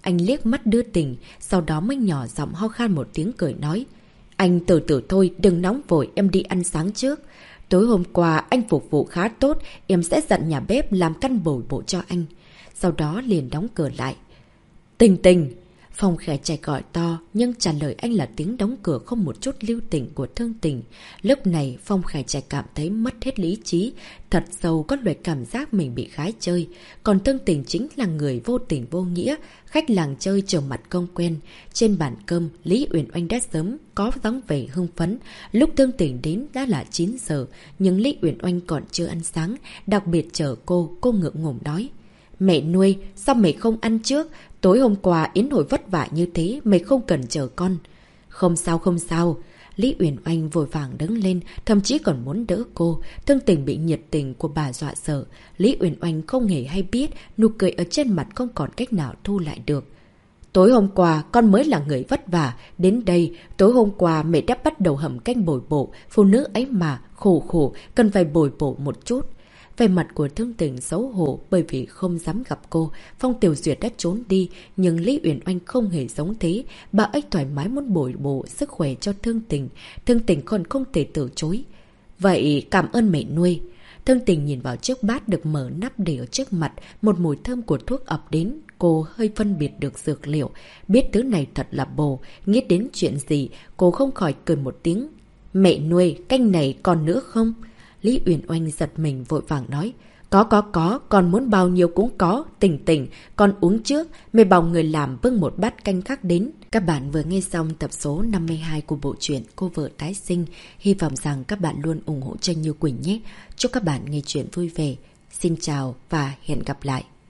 Anh liếc mắt đưa tình, sau đó mới nhỏ giọng ho khan một tiếng cười nói. Anh từ từ thôi, đừng nóng vội, em đi ăn sáng trước. Tối hôm qua anh phục vụ khá tốt, em sẽ dặn nhà bếp làm căn bồi bổ cho anh. Sau đó liền đóng cửa lại. Tình tình! Phong khẽ chạy gọi to, nhưng trả lời anh là tiếng đóng cửa không một chút lưu tình của Thương Tình. Lúc này Phong khẽ chạy cảm thấy mất hết lý trí, thật sâu có loại cảm giác mình bị gái chơi. Còn Thương Tình chính là người vô tình vô nghĩa, khách làng chơi trở mặt không quen. Trên bàn cơm, Lý Uyển Oanh đã sớm có dáng vẻ hưng phấn. Lúc Thương Tình đến đã là 9 giờ, nhưng Lý Uyển Oanh còn chưa ăn sáng, đặc biệt chờ cô ngượng ngùng nói. Mẹ nuôi, sao mẹ không ăn trước? Tối hôm qua Yến Hồi vất vả như thế, mày không cần chờ con. Không sao, không sao. Lý Uyển Oanh vội vàng đứng lên, thậm chí còn muốn đỡ cô. Thương Tình bị nhiệt tình của bà dọa sợ. Lý Uyển Oanh không hề hay biết, nụ cười ở trên mặt không còn cách nào thu lại được. Tối hôm qua con mới là người vất vả. Đến đây, tối hôm qua mẹ đã bắt đầu hầm canh bồi bổ. Phụ nữ ấy mà, khổ, cần phải bồi bổ một chút. Về mặt của Thương Tình xấu hổ bởi vì không dám gặp cô, Phong Tiểu Duyệt đã trốn đi, nhưng Lý Uyển Oanh không hề giống thế. Bà ấy thoải mái muốn bồi bổ sức khỏe cho Thương Tình. Thương Tình còn không thể từ chối. Vậy cảm ơn mẹ nuôi. Thương Tình nhìn vào chiếc bát được mở nắp để ở trước mặt, một mùi thơm của thuốc ập đến. Cô hơi phân biệt được dược liệu, biết thứ này thật là bổ. Nghĩ đến chuyện gì, cô không khỏi cười một tiếng. Mẹ nuôi, canh này còn nữa không? Lý Uyển Oanh giật mình vội vàng nói. Có, con muốn bao nhiêu cũng có. Tình, con uống trước. Mẹ bảo người làm bưng một bát canh khác đến. Các bạn vừa nghe xong tập số 52 của bộ truyện Cô Vợ Tái Sinh. Hy vọng rằng các bạn luôn ủng hộ Tranh Như Quỳnh nhé. Chúc các bạn nghe chuyện vui vẻ. Xin chào và hẹn gặp lại.